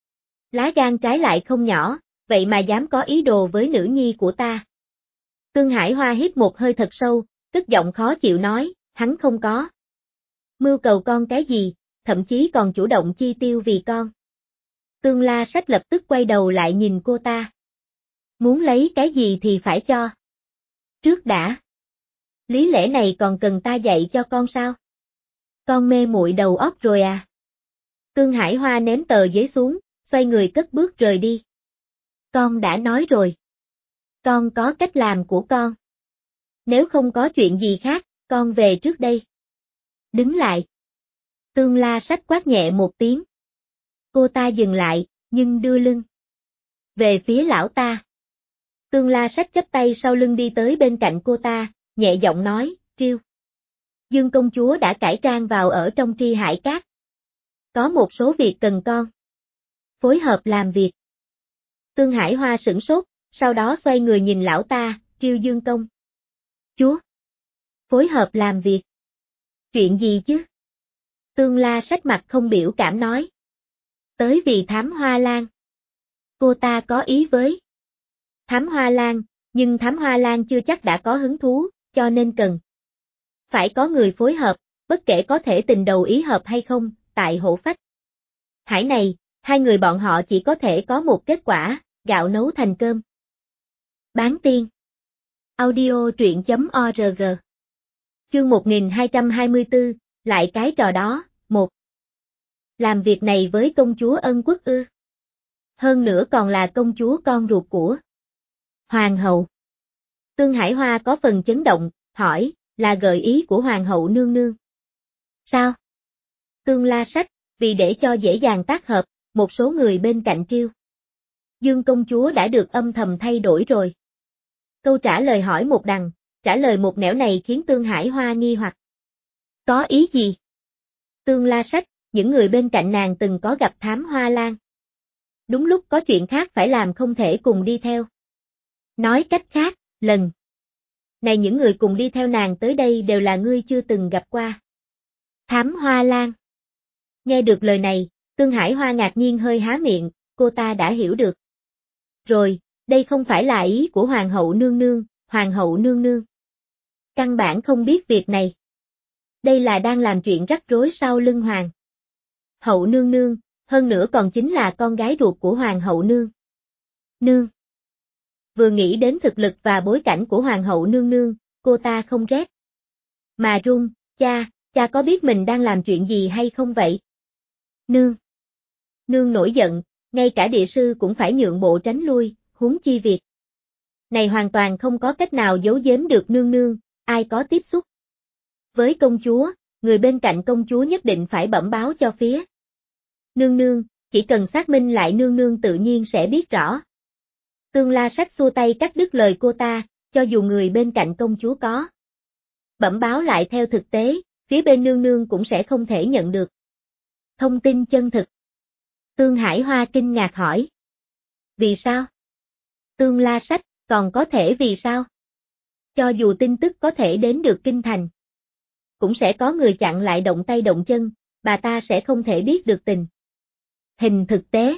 Lá gan trái lại không nhỏ, vậy mà dám có ý đồ với nữ nhi của ta. Tương Hải Hoa hít một hơi thật sâu, cất giọng khó chịu nói, hắn không có mưu cầu con cái gì, thậm chí còn chủ động chi tiêu vì con. Tương La Sách lập tức quay đầu lại nhìn cô ta. Muốn lấy cái gì thì phải cho trước đã. Lý lẽ này còn cần ta dạy cho con sao? Con mê muội đầu óc rồi à? Tương Hải Hoa ném tờ giấy xuống, xoay người cất bước rời đi. Con đã nói rồi. Con có cách làm của con. Nếu không có chuyện gì khác, con về trước đây. Đứng lại. Tương La Sách quát nhẹ một tiếng. Cô ta dừng lại, nhưng đưa lưng về phía lão ta. Tương La Sách chắp tay sau lưng đi tới bên cạnh cô ta, nhẹ giọng nói, Triêu Dương công chúa đã cải trang vào ở trong Tri Hải Cát. Có một số việc cần con phối hợp làm việc. Tương Hải Hoa sửng sốt, sau đó xoay người nhìn lão ta, Triêu Dương công chúa phối hợp làm việc. Chuyện gì chứ? Tương La Sách mặt không biểu cảm nói. Tới vì Thám Hoa Lan. Cô ta có ý với Thám Hoa Lan, nhưng Thám Hoa Lan chưa chắc đã có hứng thú, cho nên cần phải có người phối hợp, bất kể có thể tình đầu ý hợp hay không, tại Hổ Phách Hải này, 2 người bọn họ chỉ có thể có một kết quả, gạo nấu thành cơm. Bán tiên. Audio truyện.org. Chương 1224, lại cái trò đó, 1. Làm việc này với công chúa Ân Quốc ư? Hơn nữa còn là công chúa con ruột của Hoàng hậu. Tương Hải Hoa có phần chấn động, hỏi, là gợi ý của Hoàng hậu nương nương. Sao? Tương La Sách, vì để cho dễ dàng tác hợp, một số người bên cạnh Triêu Dương công chúa đã được âm thầm thay đổi rồi. Câu trả lời hỏi một đằng, trả lời một nẻo này khiến Tương Hải Hoa nghi hoặc. Có ý gì? Tương La Sách, những người bên cạnh nàng từng có gặp Thám Hoa Lan. Đúng lúc có chuyện khác phải làm không thể cùng đi theo. Nói cách khác, lần này những người cùng đi theo nàng tới đây đều là ngươi chưa từng gặp qua. Thám Hoa Lan. Nghe được lời này, Tương Hải Hoa ngạc nhiên hơi há miệng, cô ta đã hiểu được. Rồi, đây không phải là ý của Hoàng hậu nương nương, Hoàng hậu nương nương căn bản không biết việc này. Đây là đang làm chuyện rắc rối sau lưng Hoàng hậu nương nương, hơn nữa còn chính là con gái ruột của Hoàng hậu nương nương. Vừa nghĩ đến thực lực và bối cảnh của Hoàng hậu nương nương, cô ta không rét mà run, cha có biết mình đang làm chuyện gì hay không vậy? Nương nổi giận, ngay cả địa sư cũng phải nhượng bộ tránh lui, huống chi việc này hoàn toàn không có cách nào giấu giếm được nương, ai có tiếp xúc với công chúa, người bên cạnh công chúa nhất định phải bẩm báo cho phía nương, chỉ cần xác minh lại nương tự nhiên sẽ biết rõ. Tương La Sách xua tay cắt đứt lời cô ta, cho dù người bên cạnh công chúa có bẩm báo lại theo thực tế, phía bên nương nương cũng sẽ không thể nhận được thông tin chân thực. Tương Hải Hoa kinh ngạc hỏi. Vì sao? Tương La Sách, còn có thể vì sao? Cho dù tin tức có thể đến được kinh thành, cũng sẽ có người chặn lại động tay động chân, bà ta sẽ không thể biết được tình hình thực tế.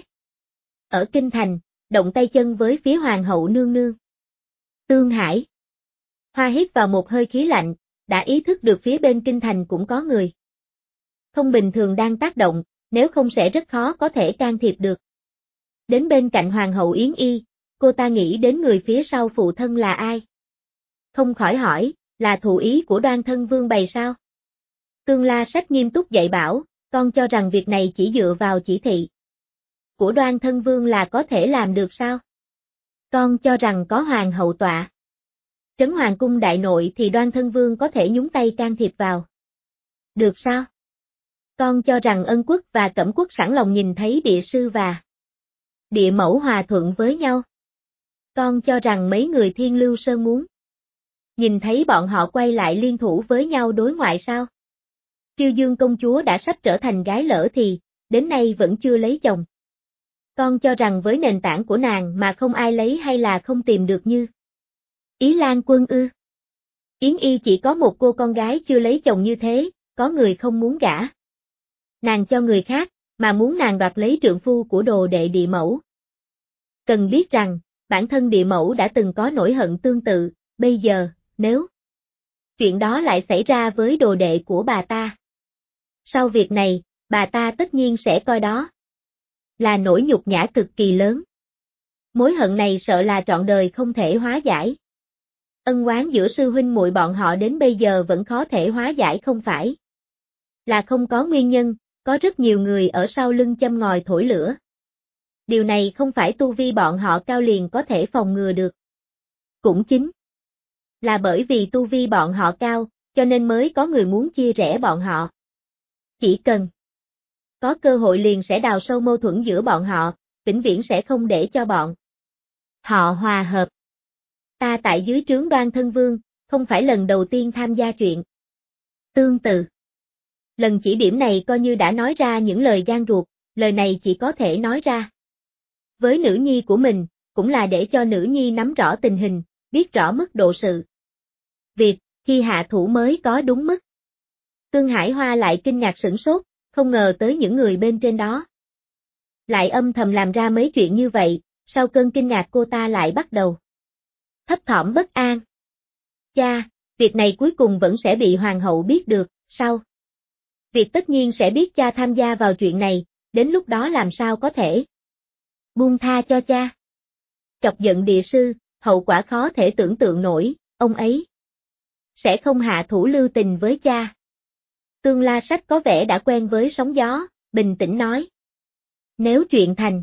Ở kinh thành, động tay chân với phía hoàng hậu nương nương. Tương Hải Hoa hít vào một hơi khí lạnh, đã ý thức được phía bên kinh thành cũng có người không bình thường đang tác động, nếu không sẽ rất khó có thể can thiệp được. Đến bên cạnh hoàng hậu Yến Y, cô ta nghĩ đến người phía sau phụ thân là ai? Không khỏi hỏi, là thụ ý của Đoan Thân Vương bày sao? Tương La Sách nghiêm túc dạy bảo, con cho rằng việc này chỉ dựa vào chỉ thị của Đoan Thân Vương là có thể làm được sao? Con cho rằng có hoàng hậu tọa trấn hoàng cung đại nội thì Đoan Thân Vương có thể nhúng tay can thiệp vào. Được sao? Con cho rằng Ân Quốc và Cẩm Quốc sẵn lòng nhìn thấy địa sư và địa mẫu hòa thuận với nhau. Con cho rằng mấy người Thiên Lưu Sơn muốn nhìn thấy bọn họ quay lại liên thủ với nhau đối ngoại sao? Triều Dương công chúa đã sắp trở thành gái lỡ thì, đến nay vẫn chưa lấy chồng. Con cho rằng với nền tảng của nàng mà không ai lấy hay là không tìm được như Ý Lan Quân ư? Yến Y chỉ có một cô con gái chưa lấy chồng như thế, có người không muốn gả nàng cho người khác, mà muốn nàng đoạt lấy trượng phu của đồ đệ địa mẫu. Cần biết rằng, bản thân địa mẫu đã từng có nỗi hận tương tự, bây giờ, nếu chuyện đó lại xảy ra với đồ đệ của bà ta. Sau việc này, bà ta tất nhiên sẽ coi đó là nỗi nhục nhã cực kỳ lớn. Mối hận này sợ là trọn đời không thể hóa giải. Ân oán giữa sư huynh muội bọn họ đến bây giờ vẫn khó thể hóa giải không phải là không có nguyên nhân, có rất nhiều người ở sau lưng châm ngòi thổi lửa. Điều này không phải tu vi bọn họ cao liền có thể phòng ngừa được. Cũng chính là bởi vì tu vi bọn họ cao, cho nên mới có người muốn chia rẽ bọn họ. Chỉ cần có cơ hội liền sẽ đào sâu mâu thuẫn giữa bọn họ, vĩnh viễn sẽ không để cho bọn họ hòa hợp. Ta tại dưới trướng Đoan Thân Vương, không phải lần đầu tiên tham gia chuyện tương tự. Lần chỉ điểm này coi như đã nói ra những lời gan ruột, lời này chỉ có thể nói ra với nữ nhi của mình, cũng là để cho nữ nhi nắm rõ tình hình, biết rõ mức độ sự việc, khi hạ thủ mới có đúng mức. Tương Hải Hoa lại kinh ngạc sửng sốt, không ngờ tới những người bên trên đó lại âm thầm làm ra mấy chuyện như vậy, sau cơn kinh ngạc cô ta lại bắt đầu thấp thỏm bất an. Cha, việc này cuối cùng vẫn sẽ bị hoàng hậu biết được, sao? Việc tất nhiên sẽ biết cha tham gia vào chuyện này, đến lúc đó làm sao có thể buông tha cho cha. Chọc giận địa sư, hậu quả khó thể tưởng tượng nổi, ông ấy sẽ không hạ thủ lưu tình với cha. Tương La Sách có vẻ đã quen với sóng gió, bình tĩnh nói. Nếu chuyện thành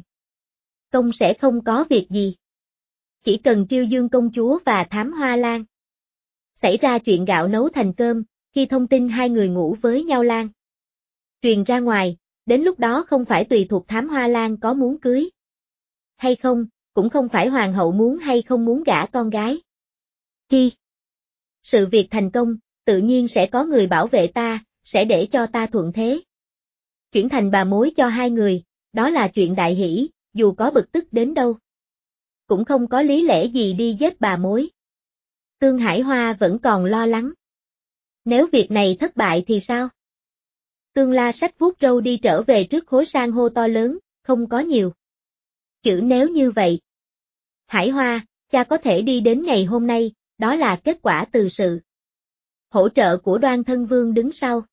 công sẽ không có việc gì. Chỉ cần Triêu Dương công chúa và Thám Hoa Lan xảy ra chuyện gạo nấu thành cơm, khi thông tin hai người ngủ với nhau lan truyền ra ngoài, đến lúc đó không phải tùy thuộc Thám Hoa Lan có muốn cưới hay không, cũng không phải hoàng hậu muốn hay không muốn gả con gái. Khi sự việc thành công, tự nhiên sẽ có người bảo vệ ta, sẽ để cho ta thuận thế chuyển thành bà mối cho hai người, đó là chuyện đại hỷ, dù có bực tức đến đâu cũng không có lý lẽ gì đi giết bà mối. Tương Hải Hoa vẫn còn lo lắng. Nếu việc này thất bại thì sao? Tương La Sách vuốt râu đi trở về trước khối san hô to lớn, không có nhiều chữ nếu như vậy. Hải Hoa, cha có thể đi đến ngày hôm nay, đó là kết quả từ sự hỗ trợ của Đoan Thân Vương đứng sau.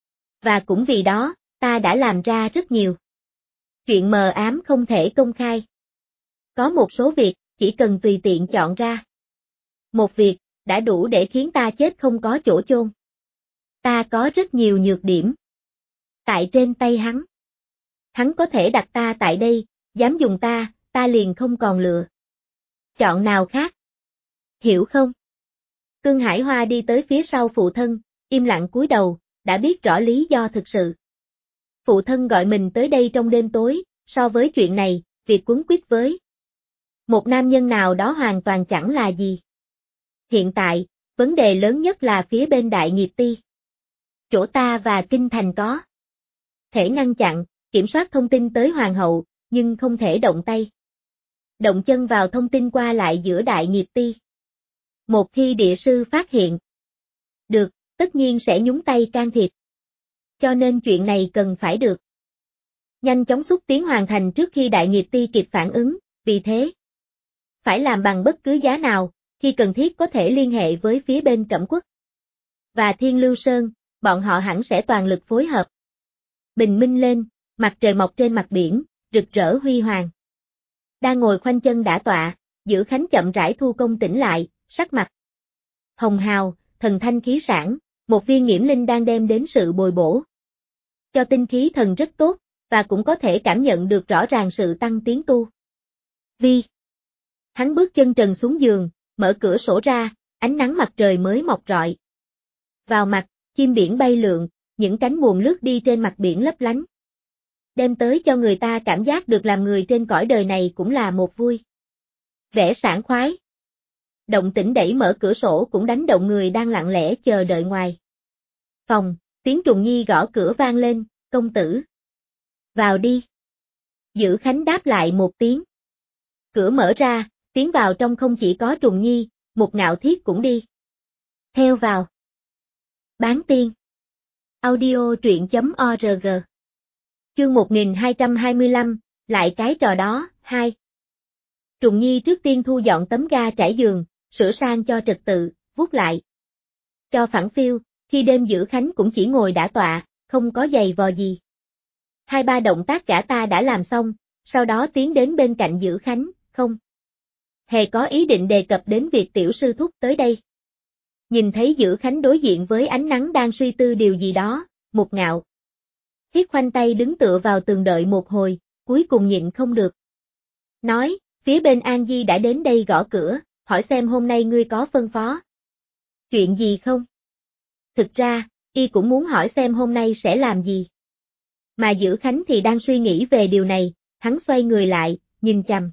Và cũng vì đó, ta đã làm ra rất nhiều chuyện mờ ám không thể công khai. Có một số việc, chỉ cần tùy tiện chọn ra một việc, đã đủ để khiến ta chết không có chỗ chôn. Ta có rất nhiều nhược điểm tại trên tay hắn. Hắn có thể đặt ta tại đây, dám dùng ta, ta liền không còn lựa chọn nào khác. Hiểu không? Tương Hải Hoa đi tới phía sau phụ thân, im lặng cúi đầu, đã biết rõ lý do thực sự. Phụ thân gọi mình tới đây trong đêm tối, so với chuyện này, việc quấn quýt với Một nam nhân nào đó hoàn toàn chẳng là gì. Hiện tại, vấn đề lớn nhất là phía bên Đại Nghiệp Ty. Chỗ ta và Kinh Thành có thể ngăn chặn, kiểm soát thông tin tới Hoàng hậu, nhưng không thể động tay. Động chân vào thông tin qua lại giữa Đại Nghiệp Ty. Một khi địa sư phát hiện được, tất nhiên sẽ nhúng tay can thiệp. Cho nên chuyện này cần phải được nhanh chóng xúc tiến hoàn thành trước khi Đại Nghiệp Ty kịp phản ứng, vì thế phải làm bằng bất cứ giá nào, khi cần thiết có thể liên hệ với phía bên Cẩm Quốc và Thiên Lưu Sơn, bọn họ hẳn sẽ toàn lực phối hợp. Bình minh lên, mặt trời mọc trên mặt biển, rực rỡ huy hoàng. Đang ngồi khoanh chân đả tọa, Dữ Khánh chậm rãi thu công tỉnh lại, sắc mặt hồng hào, thần thanh khí sảng, một viên nghiễm linh đang đem đến sự bồi bổ cho tinh khí thần rất tốt, và cũng có thể cảm nhận được rõ ràng sự tăng tiến tu vi. Hắn bước chân trần xuống giường, mở cửa sổ ra, ánh nắng mặt trời mới mọc rọi vào mặt, chim biển bay lượn, những cánh buồm lướt đi trên mặt biển lấp lánh. Đem tới cho người ta cảm giác được làm người trên cõi đời này cũng là một vui vẻ sảng khoái. Động tĩnh đẩy mở cửa sổ cũng đánh động người đang lặng lẽ chờ đợi ngoài phòng, tiếng Trùng Nhi gõ cửa vang lên, công tử. Vào đi. Dữ Khánh đáp lại một tiếng. Cửa mở ra, tiến vào trong không chỉ có Trùng Nhi, Một Ngạo Thiết cũng đi theo vào. Bán tiên. Audio truyện.org. Chương 1225, lại cái trò đó, 2. Trùng Nhi trước tiên thu dọn tấm ga trải giường, sửa sang cho trật tự, vuốt lại cho phẳng phiu, khi đêm Dữ Khánh cũng chỉ ngồi đả tọa, không có giày vò gì. 2-3 động tác gã ta đã làm xong, sau đó tiến đến bên cạnh Dữ Khánh, không hề có ý định đề cập đến việc tiểu sư thúc tới đây. Nhìn thấy Dữ Khánh đối diện với ánh nắng đang suy tư điều gì đó, Một Ngạo Thiết khoanh tay đứng tựa vào tường đợi một hồi, cuối cùng nhịn không được. Nói, phía bên An Di đã đến đây gõ cửa, hỏi xem hôm nay ngươi có phân phó chuyện gì không? Thực ra, y cũng muốn hỏi xem hôm nay sẽ làm gì. Mà Dữ Khánh thì đang suy nghĩ về điều này, hắn xoay người lại, nhìn chằm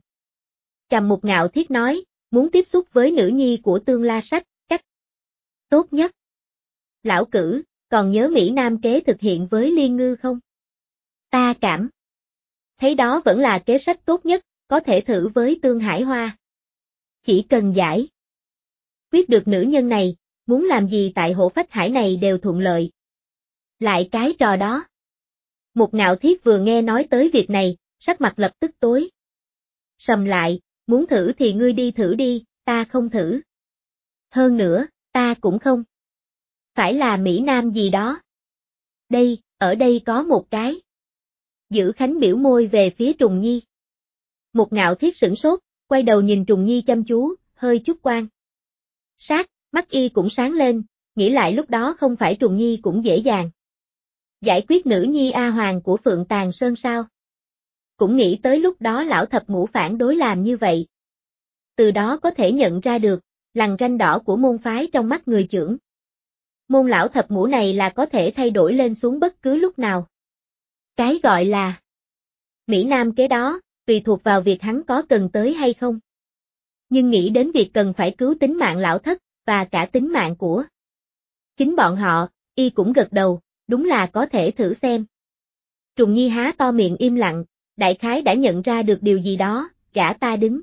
Một Ngạo Thiết nói, muốn tiếp xúc với nữ nhi của Tương La Sách, cách tốt nhất. Lão Cử, còn nhớ Mỹ Nam kế thực hiện với Liên Ngư không? Ta cảm thấy đó vẫn là kế sách tốt nhất, có thể thử với Tương Hải Hoa. Chỉ cần giải quyết được nữ nhân này, muốn làm gì tại hộ phách hải này đều thuận lợi. Lại cái trò đó. Một Ngạo Thiết vừa nghe nói tới việc này, sắc mặt lập tức tối sầm lại, muốn thử thì ngươi đi thử đi, ta không thử. Hơn nữa, ta cũng không phải là Mỹ Nam gì đó. Đây, ở đây có một cái. Dữ Khánh biểu môi về phía Trùng Nhi. Một Ngạo Thiết sửng sốt, quay đầu nhìn Trùng Nhi chăm chú, hơi chút quan sát, mắt y cũng sáng lên, nghĩ lại lúc đó không phải Trùng Nhi cũng dễ dàng giải quyết nữ nhi A Hoàng của Phượng Tàng Sơn sao? Cũng nghĩ tới lúc đó lão thập ngũ phản đối làm như vậy. Từ đó có thể nhận ra được, lằn ranh đỏ của môn phái trong mắt người trưởng. Môn lão thập ngũ này là có thể thay đổi lên xuống bất cứ lúc nào. Cái gọi là Mỹ Nam kế đó, tùy thuộc vào việc hắn có cần tới hay không. Nhưng nghĩ đến việc cần phải cứu tính mạng lão thất, và cả tính mạng của chính bọn họ, y cũng gật đầu, đúng là có thể thử xem. Trùng Nhi há to miệng im lặng, đại khái đã nhận ra được điều gì đó, gã ta đứng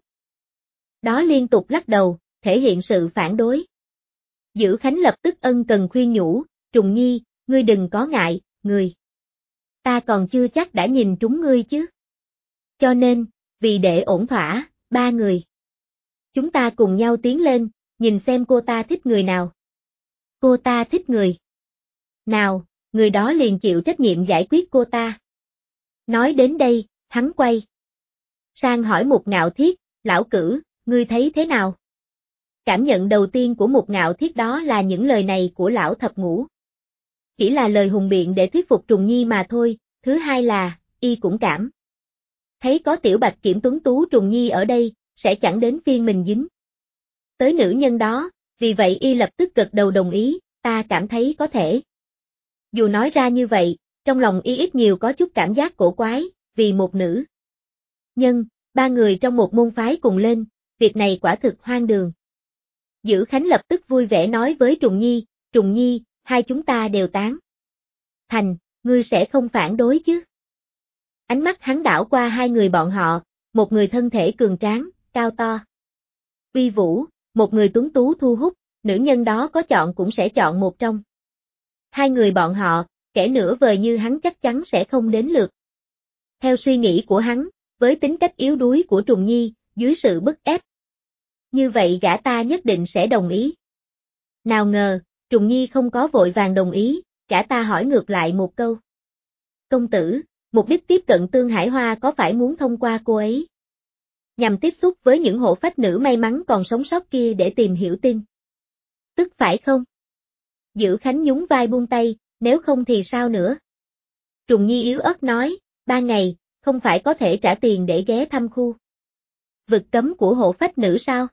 đó liên tục lắc đầu, thể hiện sự phản đối. Dữ Khánh lập tức ân cần khuyên nhủ, Trùng Nhi, ngươi đừng có ngại, người ta còn chưa chắc đã nhìn trúng ngươi chứ. Cho nên, vì để ổn thỏa, 3 người chúng ta cùng nhau tiến lên, nhìn xem cô ta thích người nào. Cô ta thích người nào, người đó liền chịu trách nhiệm giải quyết cô ta. Nói đến đây, hắn quay sang hỏi Một Ngạo Thiết, lão Cử, ngươi thấy thế nào? Cảm nhận đầu tiên của Một Ngạo Thiết đó là những lời này của lão thập ngũ. Chỉ là lời hùng biện để thuyết phục Trùng Nhi mà thôi, thứ hai là, y cũng cảm thấy có tiểu bạch kiểm tuấn tú Trùng Nhi ở đây, sẽ chẳng đến phiên mình dính tới nữ nhân đó, vì vậy y lập tức gật đầu đồng ý, ta cảm thấy có thể. Dù nói ra như vậy, trong lòng y ít nhiều có chút cảm giác cổ quái, vì một nữ nhân, Ba người trong một môn phái cùng lên, việc này quả thực hoang đường. Dữ Khánh lập tức vui vẻ nói với Trùng Nhi, hai chúng ta đều tán. Thành, ngươi sẽ không phản đối chứ? Ánh mắt hắn đảo qua hai người bọn họ, một người thân thể cường tráng, cao to, uy vũ, một người tuấn tú thu hút, nữ nhân đó có chọn cũng sẽ chọn một trong. Hai người bọn họ, kẻ nửa vời như hắn chắc chắn sẽ không đến lượt. Theo suy nghĩ của hắn, với tính cách yếu đuối của Trùng Nhi, dưới sự bức ép, như vậy gã ta nhất định sẽ đồng ý. Nào ngờ, Trùng Nhi không có vội vàng đồng ý, gã ta hỏi ngược lại một câu. Công tử, mục đích tiếp cận Tương Hải Hoa có phải muốn thông qua cô ấy? Nhằm tiếp xúc với những hộ phách nữ may mắn còn sống sót kia để tìm hiểu tin. Tức phải không? Dữ Khánh nhún vai buông tay, nếu không thì sao nữa? Trùng Nhi yếu ớt nói, 3 ngày, không phải có thể trả tiền để ghé thăm khu vực cấm của hộ phách nữ sao?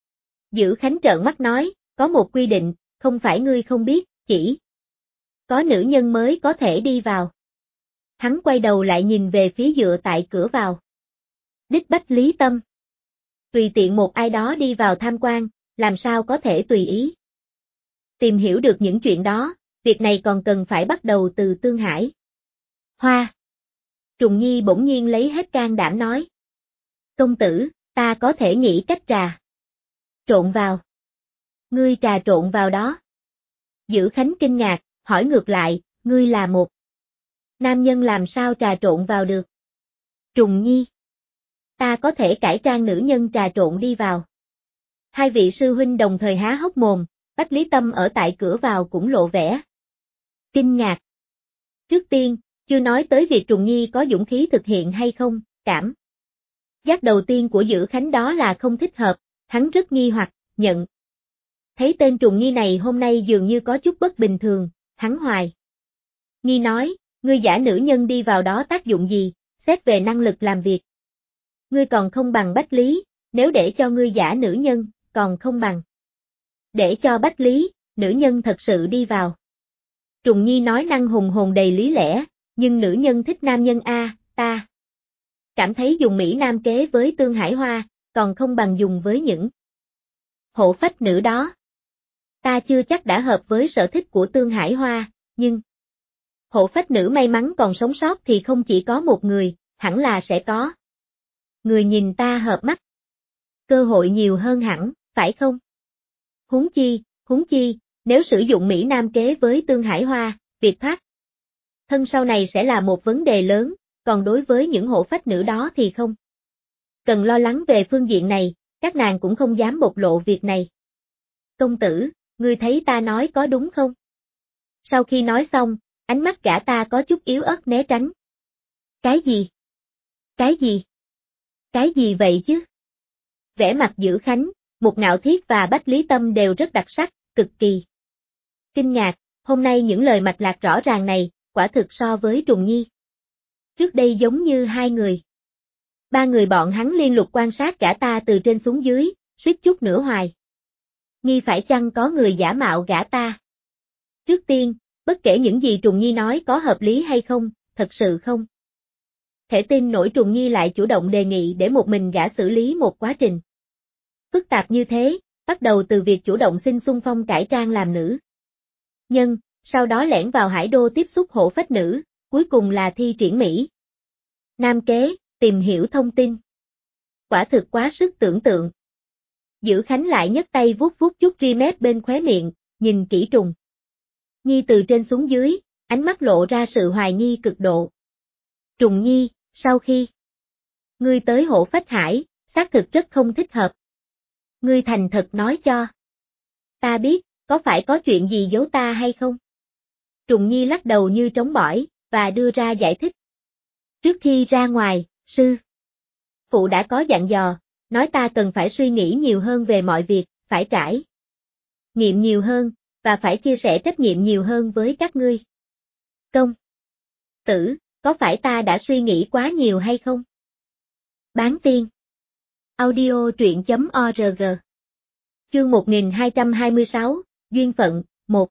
Dữ Khánh trợn mắt nói, có một quy định, không phải ngươi không biết, chỉ có nữ nhân mới có thể đi vào. Hắn quay đầu lại nhìn về phía dựa tại cửa vào. Đích Bách Lý Tâm. Tùy tiện một ai đó đi vào tham quan, làm sao có thể tùy ý. Tìm hiểu được những chuyện đó, việc này còn cần phải bắt đầu từ Tương Hải Hoa. Trùng Nhi bỗng nhiên lấy hết can đảm nói. Công tử, ta có thể nghĩ cách trà trộn vào. Ngươi trà trộn vào đó. Dữ Khánh kinh ngạc, hỏi ngược lại, ngươi là một nam nhân làm sao trà trộn vào được? Trùng Nhi. Ta có thể cải trang nữ nhân trà trộn đi vào. Hai vị sư huynh đồng thời há hốc mồm, Bách Lý Tâm ở tại cửa vào cũng lộ vẻ kinh ngạc. Trước tiên, chưa nói tới việc Trùng Nhi có dũng khí thực hiện hay không, cảm giác đầu tiên của Dữ Khánh đó là không thích hợp, hắn rất nghi hoặc, nhận. Thấy tên Trùng Nhi này hôm nay dường như có chút bất bình thường, hắn hoài nghi nói, ngươi giả nữ nhân đi vào đó tác dụng gì, xét về năng lực làm việc. Ngươi còn không bằng Bách Lý, nếu để cho ngươi giả nữ nhân, còn không bằng để cho Bách Lý, nữ nhân thật sự đi vào. Trùng Nhi nói năng hùng hồn đầy lý lẽ, nhưng nữ nhân thích nam nhân a, ta cảm thấy dùng Mỹ Nam kế với Tương Hải Hoa, còn không bằng dùng với những hộ phách nữ đó. Ta chưa chắc đã hợp với sở thích của Tương Hải Hoa, nhưng hộ phách nữ may mắn còn sống sót thì không chỉ có một người, hẳn là sẽ có người nhìn ta hợp mắt. Cơ hội nhiều hơn hẳn, phải không? Huống chi, nếu sử dụng Mỹ Nam kế với Tương Hải Hoa, việc thoát thân sau này sẽ là một vấn đề lớn, còn đối với những hộ phách nữ đó thì không cần lo lắng về phương diện này, các nàng cũng không dám bộc lộ việc này. Công tử, ngươi thấy ta nói có đúng không? Sau khi nói xong, ánh mắt gã ta có chút yếu ớt né tránh. Cái gì? Cái gì? Cái gì vậy chứ? Vẻ mặt Dữ Khánh, Mục Ngạo Thiết và Bách Lý Tâm đều rất đặc sắc, cực kỳ kinh ngạc, hôm nay những lời mạch lạc rõ ràng này, quả thực so với Trùng Nhi. Trước đây giống như hai người. Ba người bọn hắn liên lục quan sát gã ta từ trên xuống dưới, suýt chút nữa hoài nghi phải chăng có người giả mạo gã ta. Trước tiên, bất kể những gì Trùng Nhi nói có hợp lý hay không, thật sự không thể tin nổi Trùng Nhi lại chủ động đề nghị để một mình gã xử lý một quá trình phức tạp như thế, bắt đầu từ việc chủ động xin xung phong cải trang làm nữ nhân, sau đó lẻn vào Hải Đô tiếp xúc hộ phách nữ, cuối cùng là thi triển Mỹ Nam kế, tìm hiểu thông tin. Quả thực quá sức tưởng tượng. Dữ Khánh lại nhấc tay vuốt vuốt chút ri mép bên khóe miệng, nhìn kỹ Trùng Nhi từ trên xuống dưới, ánh mắt lộ ra sự hoài nghi cực độ. Trùng Nhi, sau khi ngươi tới hộ phách hải, xác thực rất không thích hợp. Ngươi thành thật nói cho ta biết, có phải có chuyện gì giấu ta hay không? Trùng Nhi lắc đầu như trống bỏi, và đưa ra giải thích. Trước khi ra ngoài, sư phụ đã có dặn dò, nói ta cần phải suy nghĩ nhiều hơn về mọi việc, phải trải nghiệm nhiều hơn, và phải chia sẻ trách nhiệm nhiều hơn với các ngươi. Công tử, có phải ta đã suy nghĩ quá nhiều hay không? Bán tiên. Audio truyện.org. Chương 1226, Duyên phận, 1.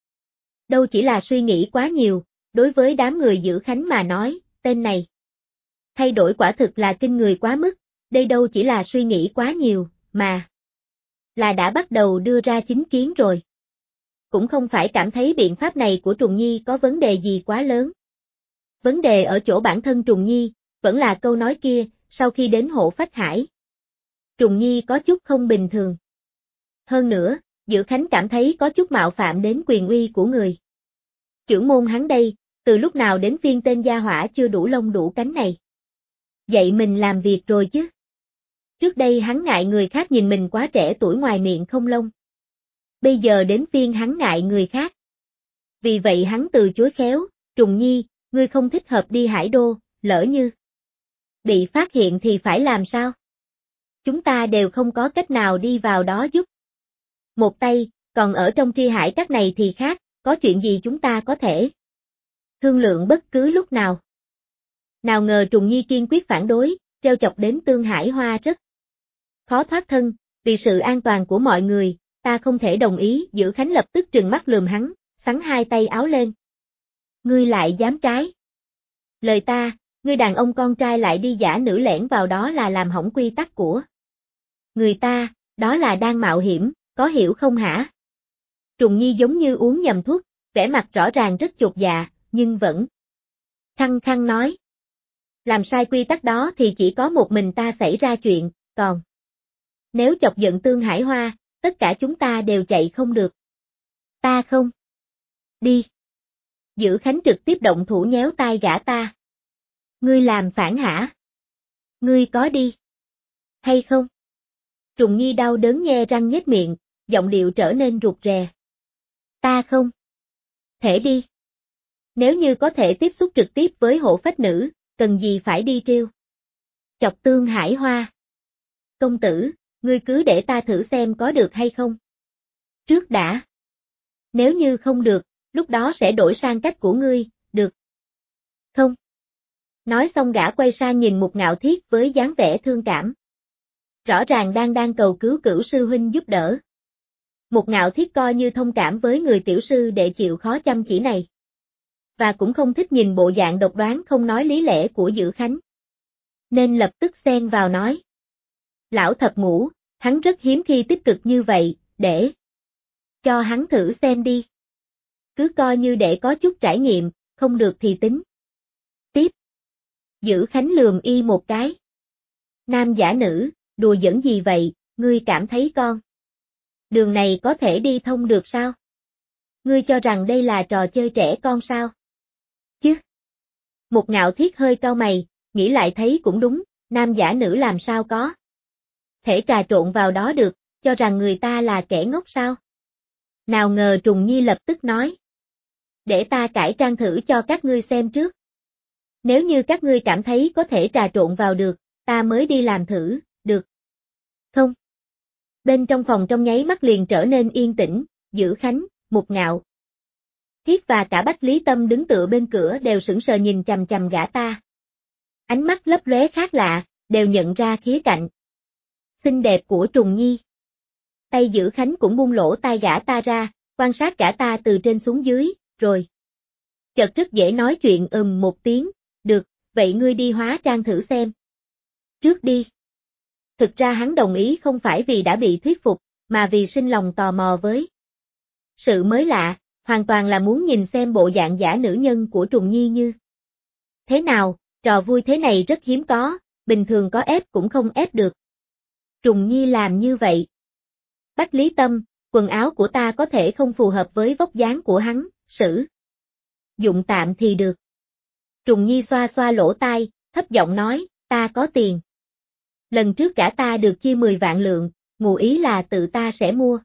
Đâu chỉ là suy nghĩ quá nhiều, đối với đám người Dữ Khánh mà nói, tên này thay đổi quả thực là kinh người quá mức, đây đâu chỉ là suy nghĩ quá nhiều, mà là đã bắt đầu đưa ra chính kiến rồi. Cũng không phải cảm thấy biện pháp này của Trùng Nhi có vấn đề gì quá lớn. Vấn đề ở chỗ bản thân Trùng Nhi, vẫn là câu nói kia, sau khi đến Hộ Phách Hải. Trùng Nhi có chút không bình thường. Hơn nữa, Dữ Khánh cảm thấy có chút mạo phạm đến quyền uy của người. Chưởng môn hắn đây, từ lúc nào đến phiên tên gia hỏa chưa đủ lông đủ cánh này. Dạy mình làm việc rồi chứ. Trước đây hắn ngại người khác nhìn mình quá trẻ tuổi ngoài miệng không lông. Bây giờ đến phiên hắn ngại người khác. Vì vậy hắn từ chối khéo, Trùng Nhi, ngươi không thích hợp đi Hải Đô, lỡ như bị phát hiện thì phải làm sao? Chúng ta đều không có cách nào đi vào đó giúp. Một tay, còn ở trong tri hải các này thì khác, có chuyện gì chúng ta có thể thương lượng bất cứ lúc nào. Nào ngờ Trùng Nhi kiên quyết phản đối, treo chọc đến Tương Hải Hoa rất khó thoát thân, vì sự an toàn của mọi người, ta không thể đồng ý. Dữ Khánh lập tức trừng mắt lườm hắn, xắn hai tay áo lên. Ngươi lại dám trái lời ta, ngươi đàn ông con trai lại đi giả nữ lẻn vào đó là làm hỏng quy tắc của người ta, đó là đang mạo hiểm, có hiểu không hả? Trùng Nhi giống như uống nhầm thuốc, vẻ mặt rõ ràng rất chột dạ, nhưng vẫn khăng khăng nói. Làm sai quy tắc đó thì chỉ có một mình ta xảy ra chuyện, còn nếu chọc giận Tương Hải Hoa, tất cả chúng ta đều chạy không được. Ta không đi. Dữ Khánh trực tiếp động thủ nhéo tai gã ta. Ngươi làm phản hả? Ngươi có đi hay không? Trùng Nhi đau đớn nhe răng nhếch miệng, giọng điệu trở nên rụt rè. Ta không thể đi. Nếu như có thể tiếp xúc trực tiếp với Hộ Phách nữ, cần gì phải đi trêu chọc Tương Hải Hoa? Công tử, ngươi cứ để ta thử xem có được hay không. Trước đã. Nếu như không được, lúc đó sẽ đổi sang cách của ngươi, được không? Nói xong gã quay sang nhìn Mục Ngạo Thiết với dáng vẻ thương cảm. Rõ ràng đang cầu cứu Cửu sư huynh giúp đỡ. Mục Ngạo Thiết coi như thông cảm với người tiểu sư đệ chịu khó chăm chỉ này. Và cũng không thích nhìn bộ dạng độc đoán không nói lý lẽ của Dữ Khánh. Nên lập tức xen vào nói. Lão thập ngũ, hắn rất hiếm khi tích cực như vậy, để cho hắn thử xem đi. Cứ coi như để có chút trải nghiệm, không được thì tính. Tiếp. Dữ Khánh lườm y một cái. Nam giả nữ, đùa giỡn gì vậy, ngươi cảm thấy con đường này có thể đi thông được sao? Ngươi cho rằng đây là trò chơi trẻ con sao? Chứ. Mục Ngạo Thiết hơi cau mày, nghĩ lại thấy cũng đúng, nam giả nữ làm sao có thể trà trộn vào đó được, cho rằng người ta là kẻ ngốc sao? Nào ngờ Trùng Nhi lập tức nói. Để ta cải trang thử cho các ngươi xem trước. Nếu như các ngươi cảm thấy có thể trà trộn vào được, ta mới đi làm thử, được không? Bên trong phòng trong nháy mắt liền trở nên yên tĩnh, Dữ Khánh, Mục Ngạo Thiết và cả Bách Lý Tâm đứng tựa bên cửa đều sững sờ nhìn chằm chằm gã ta. Ánh mắt lấp lóe khác lạ, đều nhận ra khía cạnh xinh đẹp của Trùng Nhi. Tay Dữ Khánh cũng buông lỗ tai gã ta ra, quan sát gã ta từ trên xuống dưới, rồi chợt rất dễ nói chuyện một tiếng, được, vậy ngươi đi hóa trang thử xem. Trước đi. Thực ra hắn đồng ý không phải vì đã bị thuyết phục, mà vì sinh lòng tò mò với sự mới lạ, hoàn toàn là muốn nhìn xem bộ dạng giả nữ nhân của Trùng Nhi như thế nào, trò vui thế này rất hiếm có, bình thường có ép cũng không ép được. Trùng Nhi làm như vậy. Bách Lý Tâm, quần áo của ta có thể không phù hợp với vóc dáng của hắn, sử dụng tạm thì được. Trùng Nhi xoa xoa lỗ tai, thấp giọng nói, ta có tiền. Lần trước cả ta được chia 10 vạn lượng, ngụ ý là tự ta sẽ mua.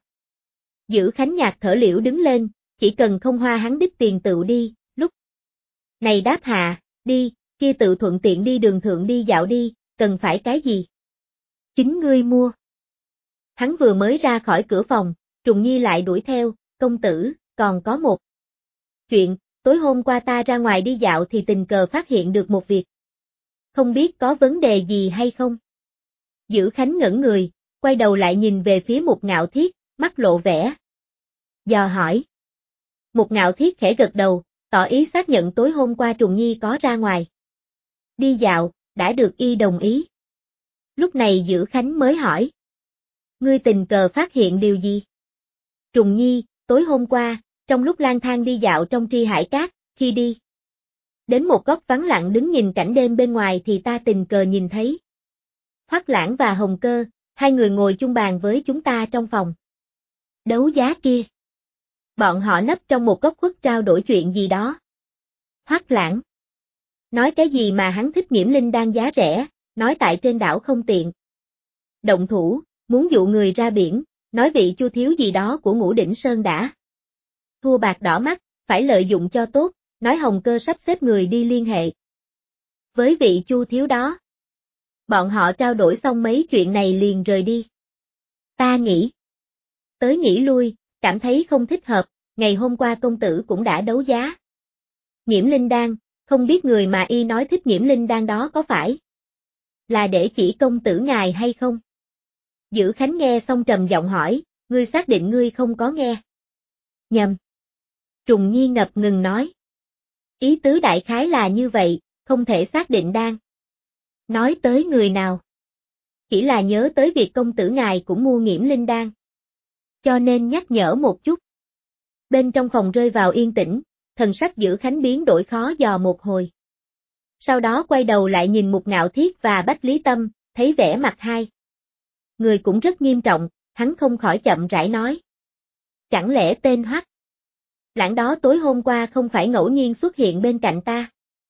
Dữ Khánh nhạt thở liễu đứng lên, chỉ cần không hoa hắn đích tiền tự đi, lúc này đáp hạ, đi, kia tự thuận tiện đi đường thượng đi dạo đi, cần phải cái gì? Chính ngươi mua. Hắn vừa mới ra khỏi cửa phòng, Trùng Nhi lại đuổi theo, công tử, còn có một chuyện, tối hôm qua ta ra ngoài đi dạo thì tình cờ phát hiện được một việc. Không biết có vấn đề gì hay không? Dữ Khánh ngẩn người, quay đầu lại nhìn về phía Mục Ngạo Thiết, mắt lộ vẻ dò hỏi. Mục Ngạo Thiết khẽ gật đầu, tỏ ý xác nhận tối hôm qua Trùng Nhi có ra ngoài đi dạo, đã được y đồng ý. Lúc này Dữ Khánh mới hỏi. Ngươi tình cờ phát hiện điều gì? Trùng Nhi, tối hôm qua, trong lúc lang thang đi dạo trong tri hải cát, khi đi đến một góc vắng lặng đứng nhìn cảnh đêm bên ngoài thì ta tình cờ nhìn thấy Hoắc Lãng và Hồng Cơ, hai người ngồi chung bàn với chúng ta trong phòng đấu giá kia. Bọn họ nấp trong một góc khuất trao đổi chuyện gì đó. Hoắc Lãng nói cái gì mà hắn thích Nghiễm Linh đan giá rẻ, nói tại trên đảo không tiện động thủ, muốn dụ người ra biển, nói vị Chu thiếu gì đó của Ngũ Đỉnh Sơn đã thua bạc đỏ mắt, phải lợi dụng cho tốt, nói Hồng Cơ sắp xếp người đi liên hệ với vị Chu thiếu đó. Bọn họ trao đổi xong mấy chuyện này liền rời đi. Ta nghĩ tới nghĩ lui, cảm thấy không thích hợp, ngày hôm qua công tử cũng đã đấu giá Nghiễm Linh đan, không biết người mà y nói thích Nghiễm Linh đan đó có phải là để chỉ công tử ngài hay không? Dữ Khánh nghe xong trầm giọng hỏi, ngươi xác định ngươi không có nghe nhầm? Trùng Nhi ngập ngừng nói. Ý tứ đại khái là như vậy, không thể xác định đang nói tới người nào. Chỉ là nhớ tới việc công tử ngài cũng mua Nghiễm Linh đan, cho nên nhắc nhở một chút. Bên trong phòng rơi vào yên tĩnh, thần sắc Dữ Khánh biến đổi khó dò một hồi. Sau đó quay đầu lại nhìn Mục Ngạo Thiết và Bách Lý Tâm, thấy vẻ mặt hai người cũng rất nghiêm trọng, hắn không khỏi chậm rãi nói. Chẳng lẽ tên Hoắc Lãng đó tối hôm qua không phải ngẫu nhiên xuất hiện bên cạnh ta?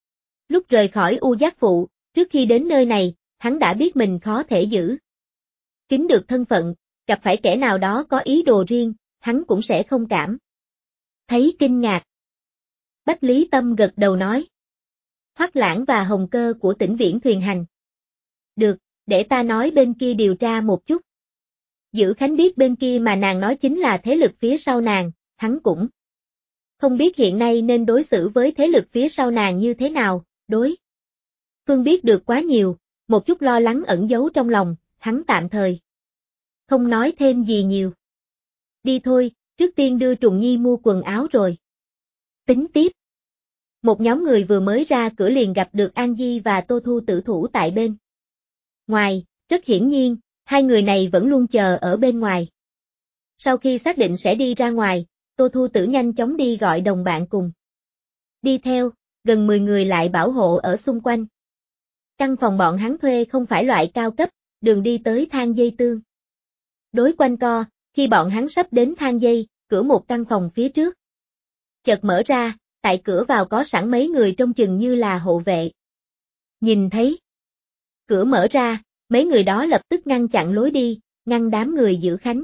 Lúc rời khỏi U Giác Phụ, trước khi đến nơi này, hắn đã biết mình khó thể giữ kín được thân phận, gặp phải kẻ nào đó có ý đồ riêng, hắn cũng sẽ không cảm thấy kinh ngạc. Bách Lý Tâm gật đầu nói. Hoắc Lãng và Hồng Cơ của Tỉnh Viễn thuyền hành. Được, để ta nói bên kia điều tra một chút. Dữ Khánh biết bên kia mà nàng nói chính là thế lực phía sau nàng, hắn cũng không biết hiện nay nên đối xử với thế lực phía sau nàng như thế nào, đối phương biết được quá nhiều, một chút lo lắng ẩn giấu trong lòng, hắn tạm thời không nói thêm gì nhiều. Đi thôi, trước tiên đưa Trùng Nhi mua quần áo rồi tính tiếp. Một nhóm người vừa mới ra cửa liền gặp được An Di và Tô Thu tử thủ tại bên ngoài, rất hiển nhiên, hai người này vẫn luôn chờ ở bên ngoài. Sau khi xác định sẽ đi ra ngoài, Tô Thu tử nhanh chóng đi gọi đồng bạn cùng đi theo, gần 10 người lại bảo hộ ở xung quanh. Căn phòng bọn hắn thuê không phải loại cao cấp, đường đi tới thang dây tương đối quanh co, khi bọn hắn sắp đến thang dây, cửa một căn phòng phía trước chợt mở ra, tại cửa vào có sẵn mấy người trông chừng như là hộ vệ. Nhìn thấy cửa mở ra, mấy người đó lập tức ngăn chặn lối đi, ngăn đám người Dữ Khánh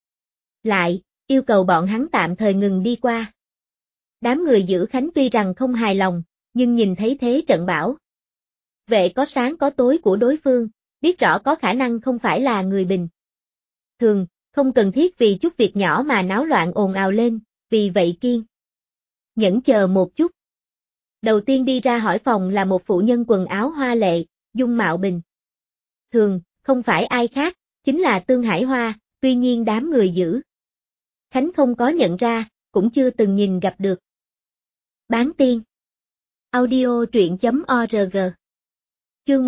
lại, yêu cầu bọn hắn tạm thời ngừng đi qua. Đám người Dữ Khánh tuy rằng không hài lòng, nhưng nhìn thấy thế trận bảo vệ có sáng có tối của đối phương, biết rõ có khả năng không phải là người bình thường, không cần thiết vì chút việc nhỏ mà náo loạn ồn ào lên, vì vậy kiên nhẫn chờ một chút. Đầu tiên đi ra hỏi phòng là một phụ nhân quần áo hoa lệ, dung mạo bình thường, không phải ai khác, chính là Tương Hải Hoa, tuy nhiên đám người Dữ Khánh không có nhận ra, cũng chưa từng nhìn gặp được. Bán tiên audio truyện.org Chương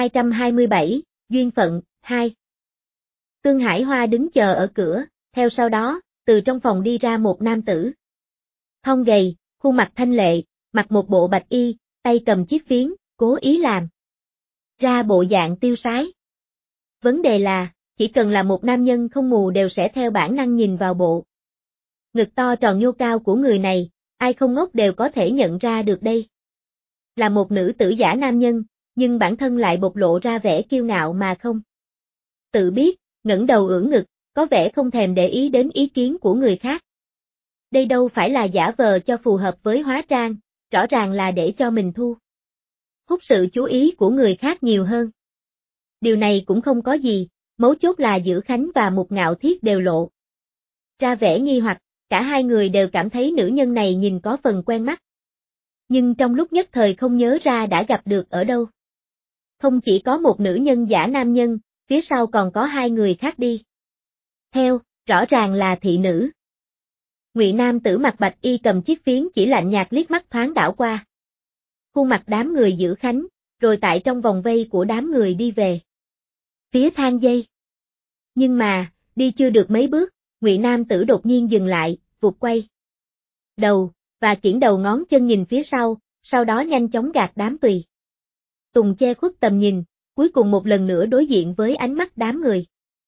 1227, Duyên phận, 2. Tương Hải Hoa đứng chờ ở cửa, theo sau đó, từ trong phòng đi ra một nam tử. Thon gầy, khuôn mặt thanh lệ, mặc một bộ bạch y, tay cầm chiếc phiến, cố ý làm ra bộ dạng tiêu sái. Vấn đề là, chỉ cần là một nam nhân không mù đều sẽ theo bản năng nhìn vào bộ ngực to tròn nhô cao của người này, ai không ngốc đều có thể nhận ra được đây là một nữ tử giả nam nhân, nhưng bản thân lại bộc lộ ra vẻ kiêu ngạo mà không tự biết, ngẩng đầu ưỡn ngực, có vẻ không thèm để ý đến ý kiến của người khác. Đây đâu phải là giả vờ cho phù hợp với hóa trang, rõ ràng là để cho mình thu hút sự chú ý của người khác nhiều hơn. Điều này cũng không có gì, mấu chốt là Dữ Khánh và Mục Ngạo Thiết đều lộ ra vẻ nghi hoặc, cả hai người đều cảm thấy nữ nhân này nhìn có phần quen mắt. Nhưng trong lúc nhất thời không nhớ ra đã gặp được ở đâu. Không chỉ có một nữ nhân giả nam nhân, phía sau còn có hai người khác đi theo, rõ ràng là thị nữ. Ngụy nam tử mặc bạch y cầm chiếc phiến chỉ lạnh nhạt liếc mắt thoáng đảo qua khuôn mặt đám người Dữ Khánh, rồi tại trong vòng vây của đám người đi về phía thang dây. Nhưng mà, đi chưa được mấy bước, Ngụy Nam Tử đột nhiên dừng lại, vụt quay đầu, và kiễng đầu ngón chân nhìn phía sau đó nhanh chóng gạt đám tùy tùng che khuất tầm nhìn, cuối cùng một lần nữa đối diện với ánh mắt đám người.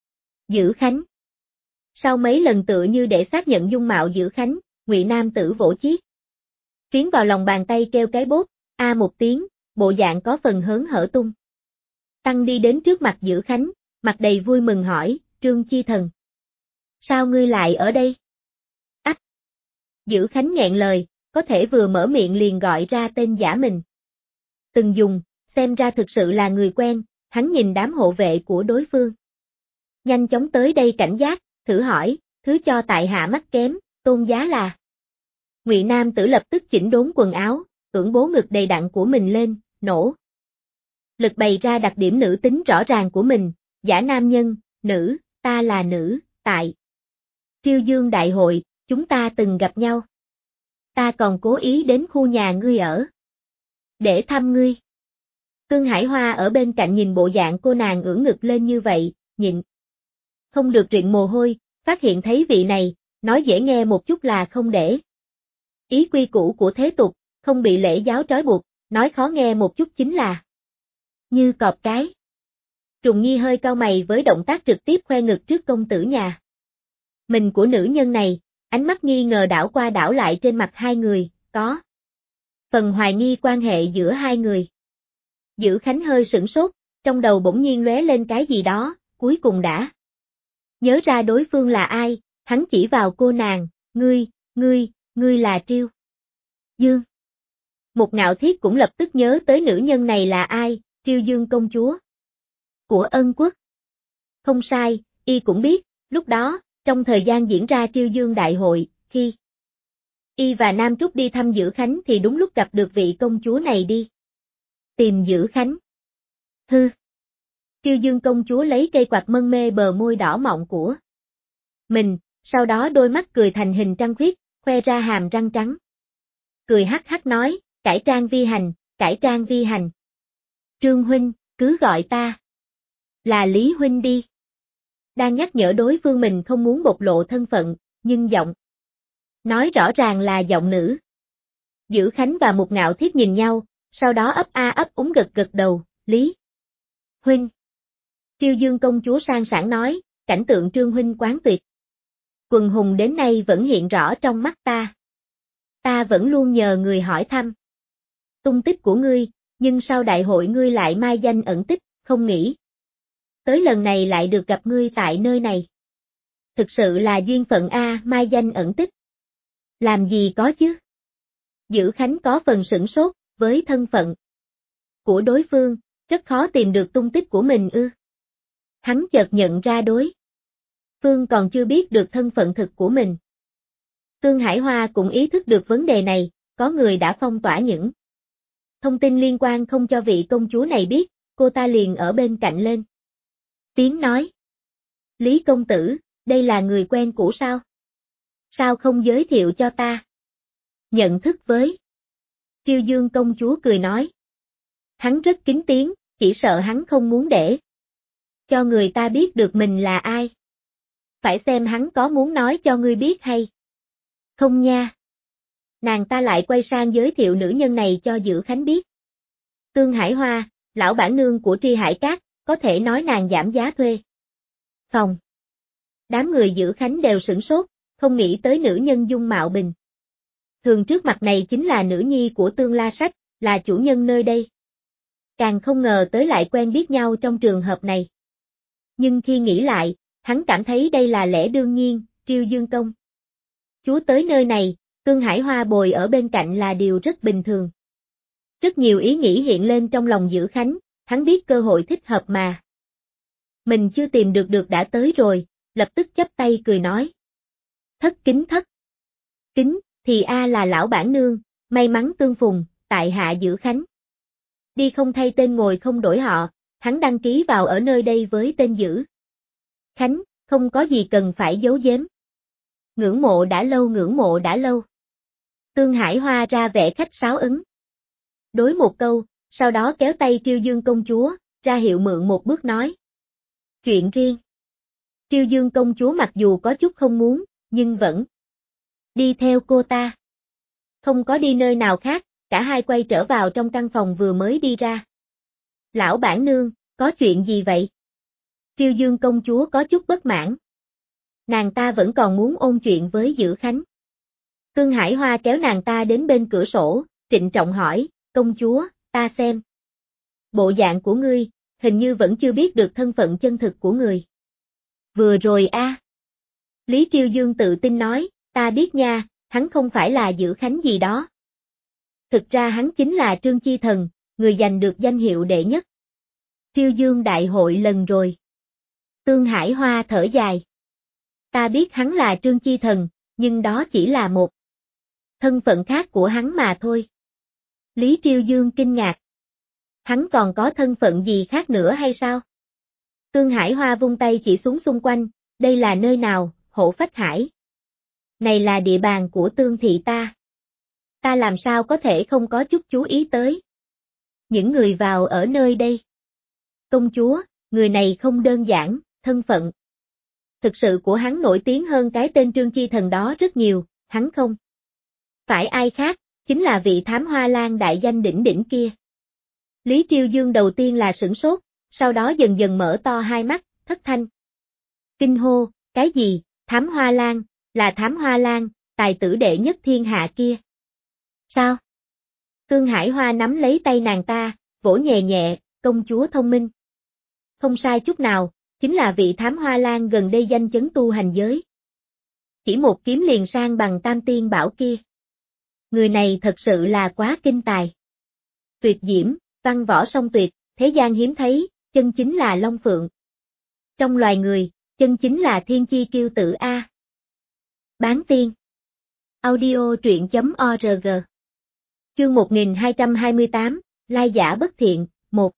Dữ Khánh. Sau mấy lần tựa như để xác nhận dung mạo Dữ Khánh, Ngụy Nam Tử vỗ chiếc phiến vào lòng bàn tay kêu cái bốp, a một tiếng, bộ dạng có phần hớn hở tung tăng đi đến trước mặt Dữ Khánh, mặt đầy vui mừng hỏi, Trương Chi Thần. Sao ngươi lại ở đây? Ách! Dữ Khánh nghẹn lời, có thể vừa mở miệng liền gọi ra tên giả mình từng dùng, xem ra thực sự là người quen, hắn nhìn đám hộ vệ của đối phương. Nhanh chóng tới đây cảnh giác, thử hỏi, thứ cho tại hạ mắt kém, tôn giá là. Ngụy Nam Tử lập tức chỉnh đốn quần áo, ưỡn bố ngực đầy đặn của mình lên, nổ lực bày ra đặc điểm nữ tính rõ ràng của mình, giả nam nhân, nữ, ta là nữ, tại Triêu Dương Đại hội, chúng ta từng gặp nhau. Ta còn cố ý đến khu nhà ngươi ở để thăm ngươi. Tương Hải Hoa ở bên cạnh nhìn bộ dạng cô nàng ưỡn ngực lên như vậy, nhịn không được rịn mồ hôi, phát hiện thấy vị này, nói dễ nghe một chút là không để ý quy củ của thế tục, không bị lễ giáo trói buộc, nói khó nghe một chút chính là như cọp cái. Trùng Nhi hơi cau mày với động tác trực tiếp khoe ngực trước công tử nhà mình của nữ nhân này, ánh mắt nghi ngờ đảo qua đảo lại trên mặt hai người, có phần hoài nghi quan hệ giữa hai người. Dữ Khánh hơi sửng sốt, trong đầu bỗng nhiên lóe lên cái gì đó, cuối cùng đã nhớ ra đối phương là ai, hắn chỉ vào cô nàng, ngươi là Triêu Dương. Một Ngạo Thiết cũng lập tức nhớ tới nữ nhân này là ai, Triêu Dương công chúa của Ân Quốc. Không sai, y cũng biết, lúc đó, trong thời gian diễn ra Triêu Dương Đại hội, khi y và Nam Trúc đi thăm Dữ Khánh thì đúng lúc gặp được vị công chúa này đi tìm Dữ Khánh. Hư! Triêu Dương công chúa lấy cây quạt mân mê bờ môi đỏ mọng của mình, sau đó đôi mắt cười thành hình trăng khuyết, khoe ra hàm răng trắng. Cười hắc hắc nói, cải trang vi hành, cải trang vi hành. Trương huynh, cứ gọi ta là Lý huynh đi. Đang nhắc nhở đối phương mình không muốn bộc lộ thân phận, nhưng giọng nói rõ ràng là giọng nữ. Dữ Khánh và Một Ngạo Thiết nhìn nhau, sau đó ấp a ấp úng gật gật đầu, Lý huynh. Triêu Dương công chúa sang sảng nói, cảnh tượng Trương huynh quán tuyệt quần hùng đến nay vẫn hiện rõ trong mắt ta. Ta vẫn luôn nhờ người hỏi thăm tung tích của ngươi, nhưng sau đại hội ngươi lại mai danh ẩn tích, không nghĩ tới lần này lại được gặp ngươi tại nơi này. Thực sự là duyên phận a, mai danh ẩn tích. Làm gì có chứ? Dữ Khánh có phần sửng sốt, với thân phận của đối phương, rất khó tìm được tung tích của mình ư. Hắn chợt nhận ra đối phương còn chưa biết được thân phận thực của mình. Tương Hải Hoa cũng ý thức được vấn đề này, có người đã phong tỏa những thông tin liên quan không cho vị công chúa này biết, cô ta liền ở bên cạnh lên tiếng nói. Lý công tử, đây là người quen cũ sao? Sao không giới thiệu cho ta? Nhận thức với. Triêu Dương công chúa cười nói. Hắn rất kín tiếng, chỉ sợ hắn không muốn để cho người ta biết được mình là ai. Phải xem hắn có muốn nói cho ngươi biết hay không nha. Nàng ta lại quay sang giới thiệu nữ nhân này cho Dữ Khánh biết. Tương Hải Hoa, lão bản nương của Tri Hải Cát, có thể nói nàng giảm giá thuê phòng. Đám người Dữ Khánh đều sửng sốt, không nghĩ tới nữ nhân dung mạo bình thường trước mặt này chính là nữ nhi của Tương La Sách, là chủ nhân nơi đây. Càng không ngờ tới lại quen biết nhau trong trường hợp này. Nhưng khi nghĩ lại, hắn cảm thấy đây là lẽ đương nhiên, Triêu Dương công chúa tới nơi này, Tương Hải Hoa bồi ở bên cạnh là điều rất bình thường. Rất nhiều ý nghĩ hiện lên trong lòng Dữ Khánh, hắn biết cơ hội thích hợp mà mình chưa tìm được đã tới rồi, lập tức chắp tay cười nói. Thất kính. Kính, thì là lão bản nương, may mắn tương phùng, tại hạ Dữ Khánh. Đi không thay tên ngồi không đổi họ, hắn đăng ký vào ở nơi đây với tên Dữ Khánh, không có gì cần phải giấu giếm. Ngưỡng mộ đã lâu. Tương Hải Hoa ra vẻ khách sáo ứng đối một câu, sau đó kéo tay Triêu Dương công chúa, ra hiệu mượn một bước nói. Chuyện riêng. Triêu Dương công chúa mặc dù có chút không muốn, nhưng vẫn đi theo cô ta. Không có đi nơi nào khác, cả hai quay trở vào trong căn phòng vừa mới đi ra. Lão bản nương, có chuyện gì vậy? Triêu Dương công chúa có chút bất mãn. Nàng ta vẫn còn muốn ôn chuyện với Dữ Khánh. Tương Hải Hoa kéo nàng ta đến bên cửa sổ, trịnh trọng hỏi, công chúa, ta xem. Bộ dạng của ngươi, hình như vẫn chưa biết được thân phận chân thực của người. Vừa rồi a. Lý Triêu Dương tự tin nói, ta biết nha, hắn không phải là Dữ Khánh gì đó. Thực ra hắn chính là Trương Chi Thần, người giành được danh hiệu đệ nhất. Triêu Dương đại hội lần rồi. Tương Hải Hoa thở dài. Ta biết hắn là Trương Chi Thần, nhưng đó chỉ là một thân phận khác của hắn mà thôi. Lý Triêu Dương kinh ngạc. Hắn còn có thân phận gì khác nữa hay sao? Tương Hải Hoa vung tay chỉ xuống xung quanh, đây là nơi nào, Hộ Phách Hải. Này là địa bàn của Tương thị ta. Ta làm sao có thể không có chút chú ý tới. Những người vào ở nơi đây. Công chúa, người này không đơn giản, thân phận. Thực sự của hắn nổi tiếng hơn cái tên Trương Chi Thần đó rất nhiều, hắn không phải ai khác, chính là vị thám hoa lan đại danh đỉnh đỉnh kia. Lý Triêu Dương đầu tiên là sửng sốt, sau đó dần dần mở to hai mắt, thất thanh. Kinh hô, cái gì, thám hoa lan, là thám hoa lan, tài tử đệ nhất thiên hạ kia. Sao? Tương Hải Hoa nắm lấy tay nàng ta, vỗ nhẹ nhẹ, công chúa thông minh. Không sai chút nào, chính là vị thám hoa lan gần đây danh chấn tu hành giới. Chỉ một kiếm liền sang bằng tam tiên bảo kia. Người này thật sự là quá kinh tài. Tuyệt diễm, văn võ song tuyệt, thế gian hiếm thấy, chân chính là long phượng. Trong loài người, chân chính là thiên chi kiêu tử A. Bán tiên. Audio truyện.org. Chương 1228, Lai giả bất thiện, 1.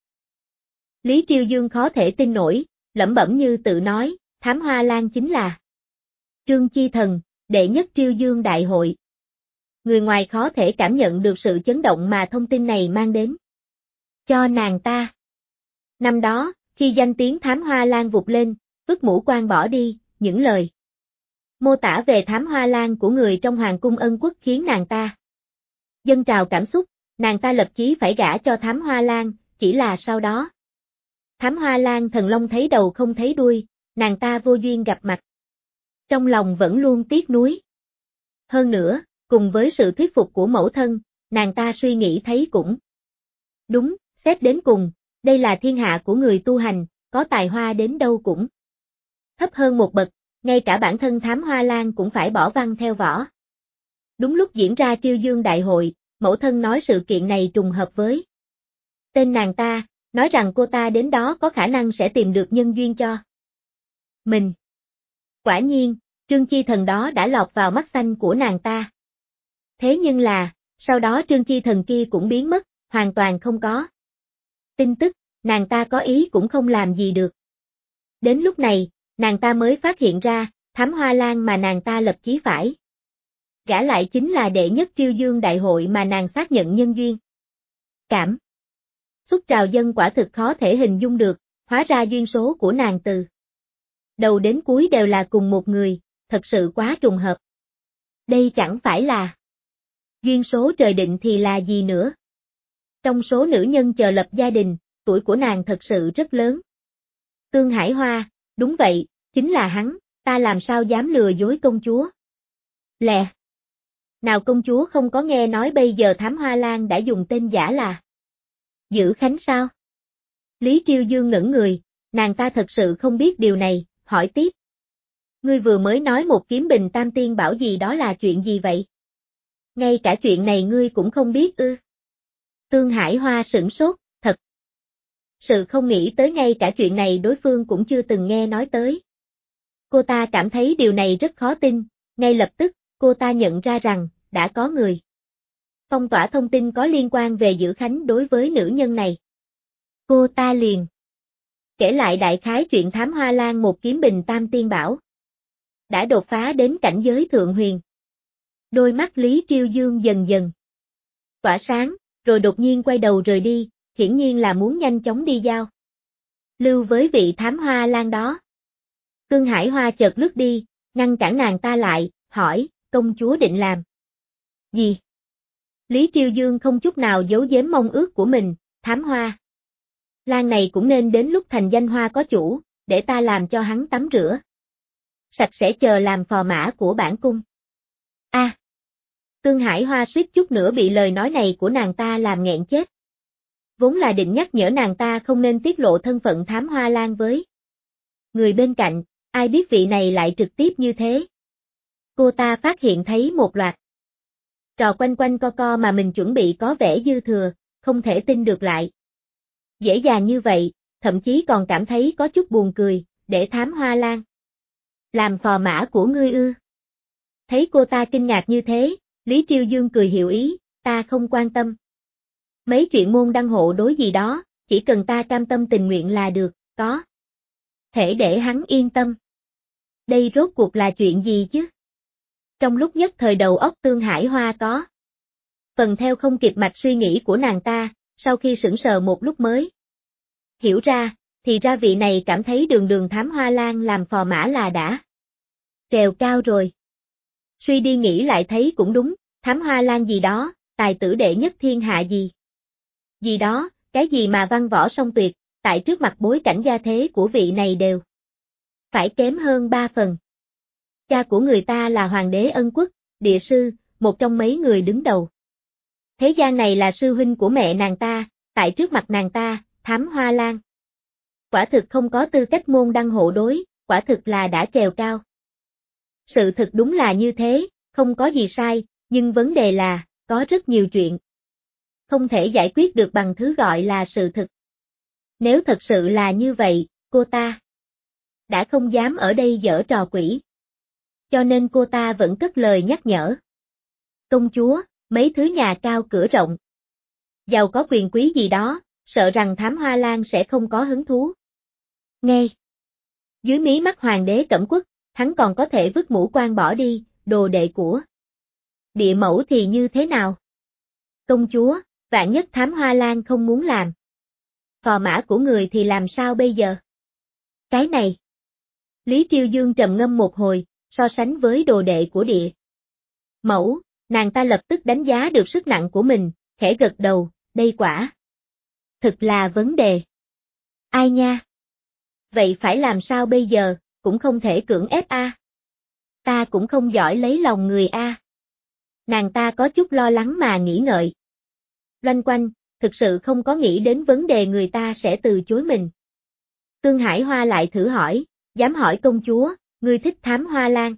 Lý Triêu Dương khó thể tin nổi, lẩm bẩm như tự nói, thám hoa lan chính là Trương Chi Thần, đệ nhất Triêu Dương đại hội. Người ngoài khó thể cảm nhận được sự chấn động mà thông tin này mang đến cho nàng ta. Năm đó, khi danh tiếng thám hoa lan vụt lên, vứt mũ quan bỏ đi, những lời mô tả về thám hoa lan của người trong hoàng cung Ân Quốc khiến nàng ta dâng trào cảm xúc, nàng ta lập chí phải gả cho thám hoa lan, chỉ là sau đó. Thám hoa lan thần long thấy đầu không thấy đuôi, nàng ta vô duyên gặp mặt. Trong lòng vẫn luôn tiếc nuối. Hơn nữa, cùng với sự thuyết phục của mẫu thân, nàng ta suy nghĩ thấy cũng đúng, xét đến cùng, đây là thiên hạ của người tu hành, có tài hoa đến đâu cũng thấp hơn một bậc, ngay cả bản thân thám hoa lan cũng phải bỏ văn theo võ. Đúng lúc diễn ra Triêu Dương đại hội, mẫu thân nói sự kiện này trùng hợp với tên nàng ta, nói rằng cô ta đến đó có khả năng sẽ tìm được nhân duyên cho mình. Quả nhiên, Trương Chi Thần đó đã lọt vào mắt xanh của nàng ta. Thế nhưng là, sau đó Trương Chi Thần kia cũng biến mất, hoàn toàn không có tin tức, nàng ta có ý cũng không làm gì được. Đến lúc này, nàng ta mới phát hiện ra, thám hoa lan mà nàng ta lập chí phải gả lại chính là đệ nhất Triêu Dương đại hội mà nàng xác nhận nhân duyên. Cảm xúc trào dâng quả thực khó thể hình dung được, hóa ra duyên số của nàng từ đầu đến cuối đều là cùng một người, thật sự quá trùng hợp. Đây chẳng phải là duyên số trời định thì là gì nữa. Trong số nữ nhân chờ lập gia đình, tuổi của nàng thật sự rất lớn. Tương Hải Hoa, đúng vậy, chính là hắn, ta làm sao dám lừa dối công chúa. Lè. Nào công chúa không có nghe nói bây giờ thám hoa lan đã dùng tên giả là Dữ Khánh sao? Lý Triêu Dương ngẩn người, nàng ta thật sự không biết điều này, hỏi tiếp. Ngươi vừa mới nói một kiếm bình tam tiên bảo gì đó là chuyện gì vậy? Ngay cả chuyện này ngươi cũng không biết ư? Tương Hải Hoa sửng sốt, thật. Sự không nghĩ tới ngay cả chuyện này đối phương cũng chưa từng nghe nói tới. Cô ta cảm thấy điều này rất khó tin, ngay lập tức, cô ta nhận ra rằng, đã có người phong tỏa thông tin có liên quan về Dữ Khánh đối với nữ nhân này. Cô ta liền kể lại đại khái chuyện thám hoa lan một kiếm bình tam tiên bảo đã đột phá đến cảnh giới thượng huyền. Đôi mắt Lý Triêu Dương dần dần tỏa sáng, rồi đột nhiên quay đầu rời đi, hiển nhiên là muốn nhanh chóng đi giao Lưu với vị thám hoa lang đó. Tương Hải Hoa chợt lướt đi, ngăn cản nàng ta lại, hỏi, công chúa định làm gì? Lý Triêu Dương không chút nào giấu giếm mong ước của mình, thám hoa lang này cũng nên đến lúc thành danh hoa có chủ, để ta làm cho hắn tắm rửa sạch sẽ chờ làm phò mã của bản cung. A. Tương Hải Hoa suýt chút nữa bị lời nói này của nàng ta làm nghẹn chết. Vốn là định nhắc nhở nàng ta không nên tiết lộ thân phận thám hoa lang với người bên cạnh, ai biết vị này lại trực tiếp như thế. Cô ta phát hiện thấy một loạt trò quanh quanh co co mà mình chuẩn bị có vẻ dư thừa, không thể tin được lại. Dễ dàng như vậy, thậm chí còn cảm thấy có chút buồn cười, để thám hoa lang làm phò mã của ngươi ư? Thấy cô ta kinh ngạc như thế, Lý Triêu Dương cười hiểu ý, ta không quan tâm. Mấy chuyện môn đăng hộ đối gì đó, chỉ cần ta cam tâm tình nguyện là được, có thể để hắn yên tâm. Đây rốt cuộc là chuyện gì chứ? Trong lúc nhất thời đầu óc Tương Hải Hoa có phần theo không kịp mạch suy nghĩ của nàng ta, sau khi sững sờ một lúc mới hiểu ra, thì ra vị này cảm thấy đường đường thám hoa lang làm phò mã là đã trèo cao rồi. Suy đi nghĩ lại thấy cũng đúng, thám hoa lang gì đó, tài tử đệ nhất thiên hạ gì đó, cái gì mà văn võ song tuyệt, tại trước mặt bối cảnh gia thế của vị này đều phải kém hơn 3 phần. Cha của người ta là hoàng đế Ân Quốc, địa sư, một trong mấy người đứng đầu thế gian này, là sư huynh của mẹ nàng ta, tại trước mặt nàng ta, thám hoa lang quả thực không có tư cách môn đăng hộ đối, quả thực là đã trèo cao. Sự thực đúng là như thế, không có gì sai, nhưng vấn đề là, có rất nhiều chuyện không thể giải quyết được bằng thứ gọi là sự thực. Nếu thật sự là như vậy, cô ta đã không dám ở đây giở trò quỷ. Cho nên cô ta vẫn cất lời nhắc nhở. Công chúa, mấy thứ nhà cao cửa rộng, giàu có quyền quý gì đó, sợ rằng thám hoa lang sẽ không có hứng thú. Nghe. Dưới mí mắt hoàng đế Cẩm Quốc, hắn còn có thể vứt mũ quan bỏ đi, đồ đệ của địa mẫu thì như thế nào? Công chúa, vạn nhất thám hoa lang không muốn làm phò mã của người thì làm sao bây giờ? Cái này. Lý Triêu Dương trầm ngâm một hồi, so sánh với đồ đệ của địa mẫu, nàng ta lập tức đánh giá được sức nặng của mình, khẽ gật đầu, đây quả thực là vấn đề. Ai nha? Vậy phải làm sao bây giờ, cũng không thể cưỡng ép a. Ta cũng không giỏi lấy lòng người a. Nàng ta có chút lo lắng mà nghĩ ngợi. Loanh quanh, thực sự không có nghĩ đến vấn đề người ta sẽ từ chối mình. Tương Hải Hoa lại thử hỏi, dám hỏi công chúa, ngươi thích thám hoa lang?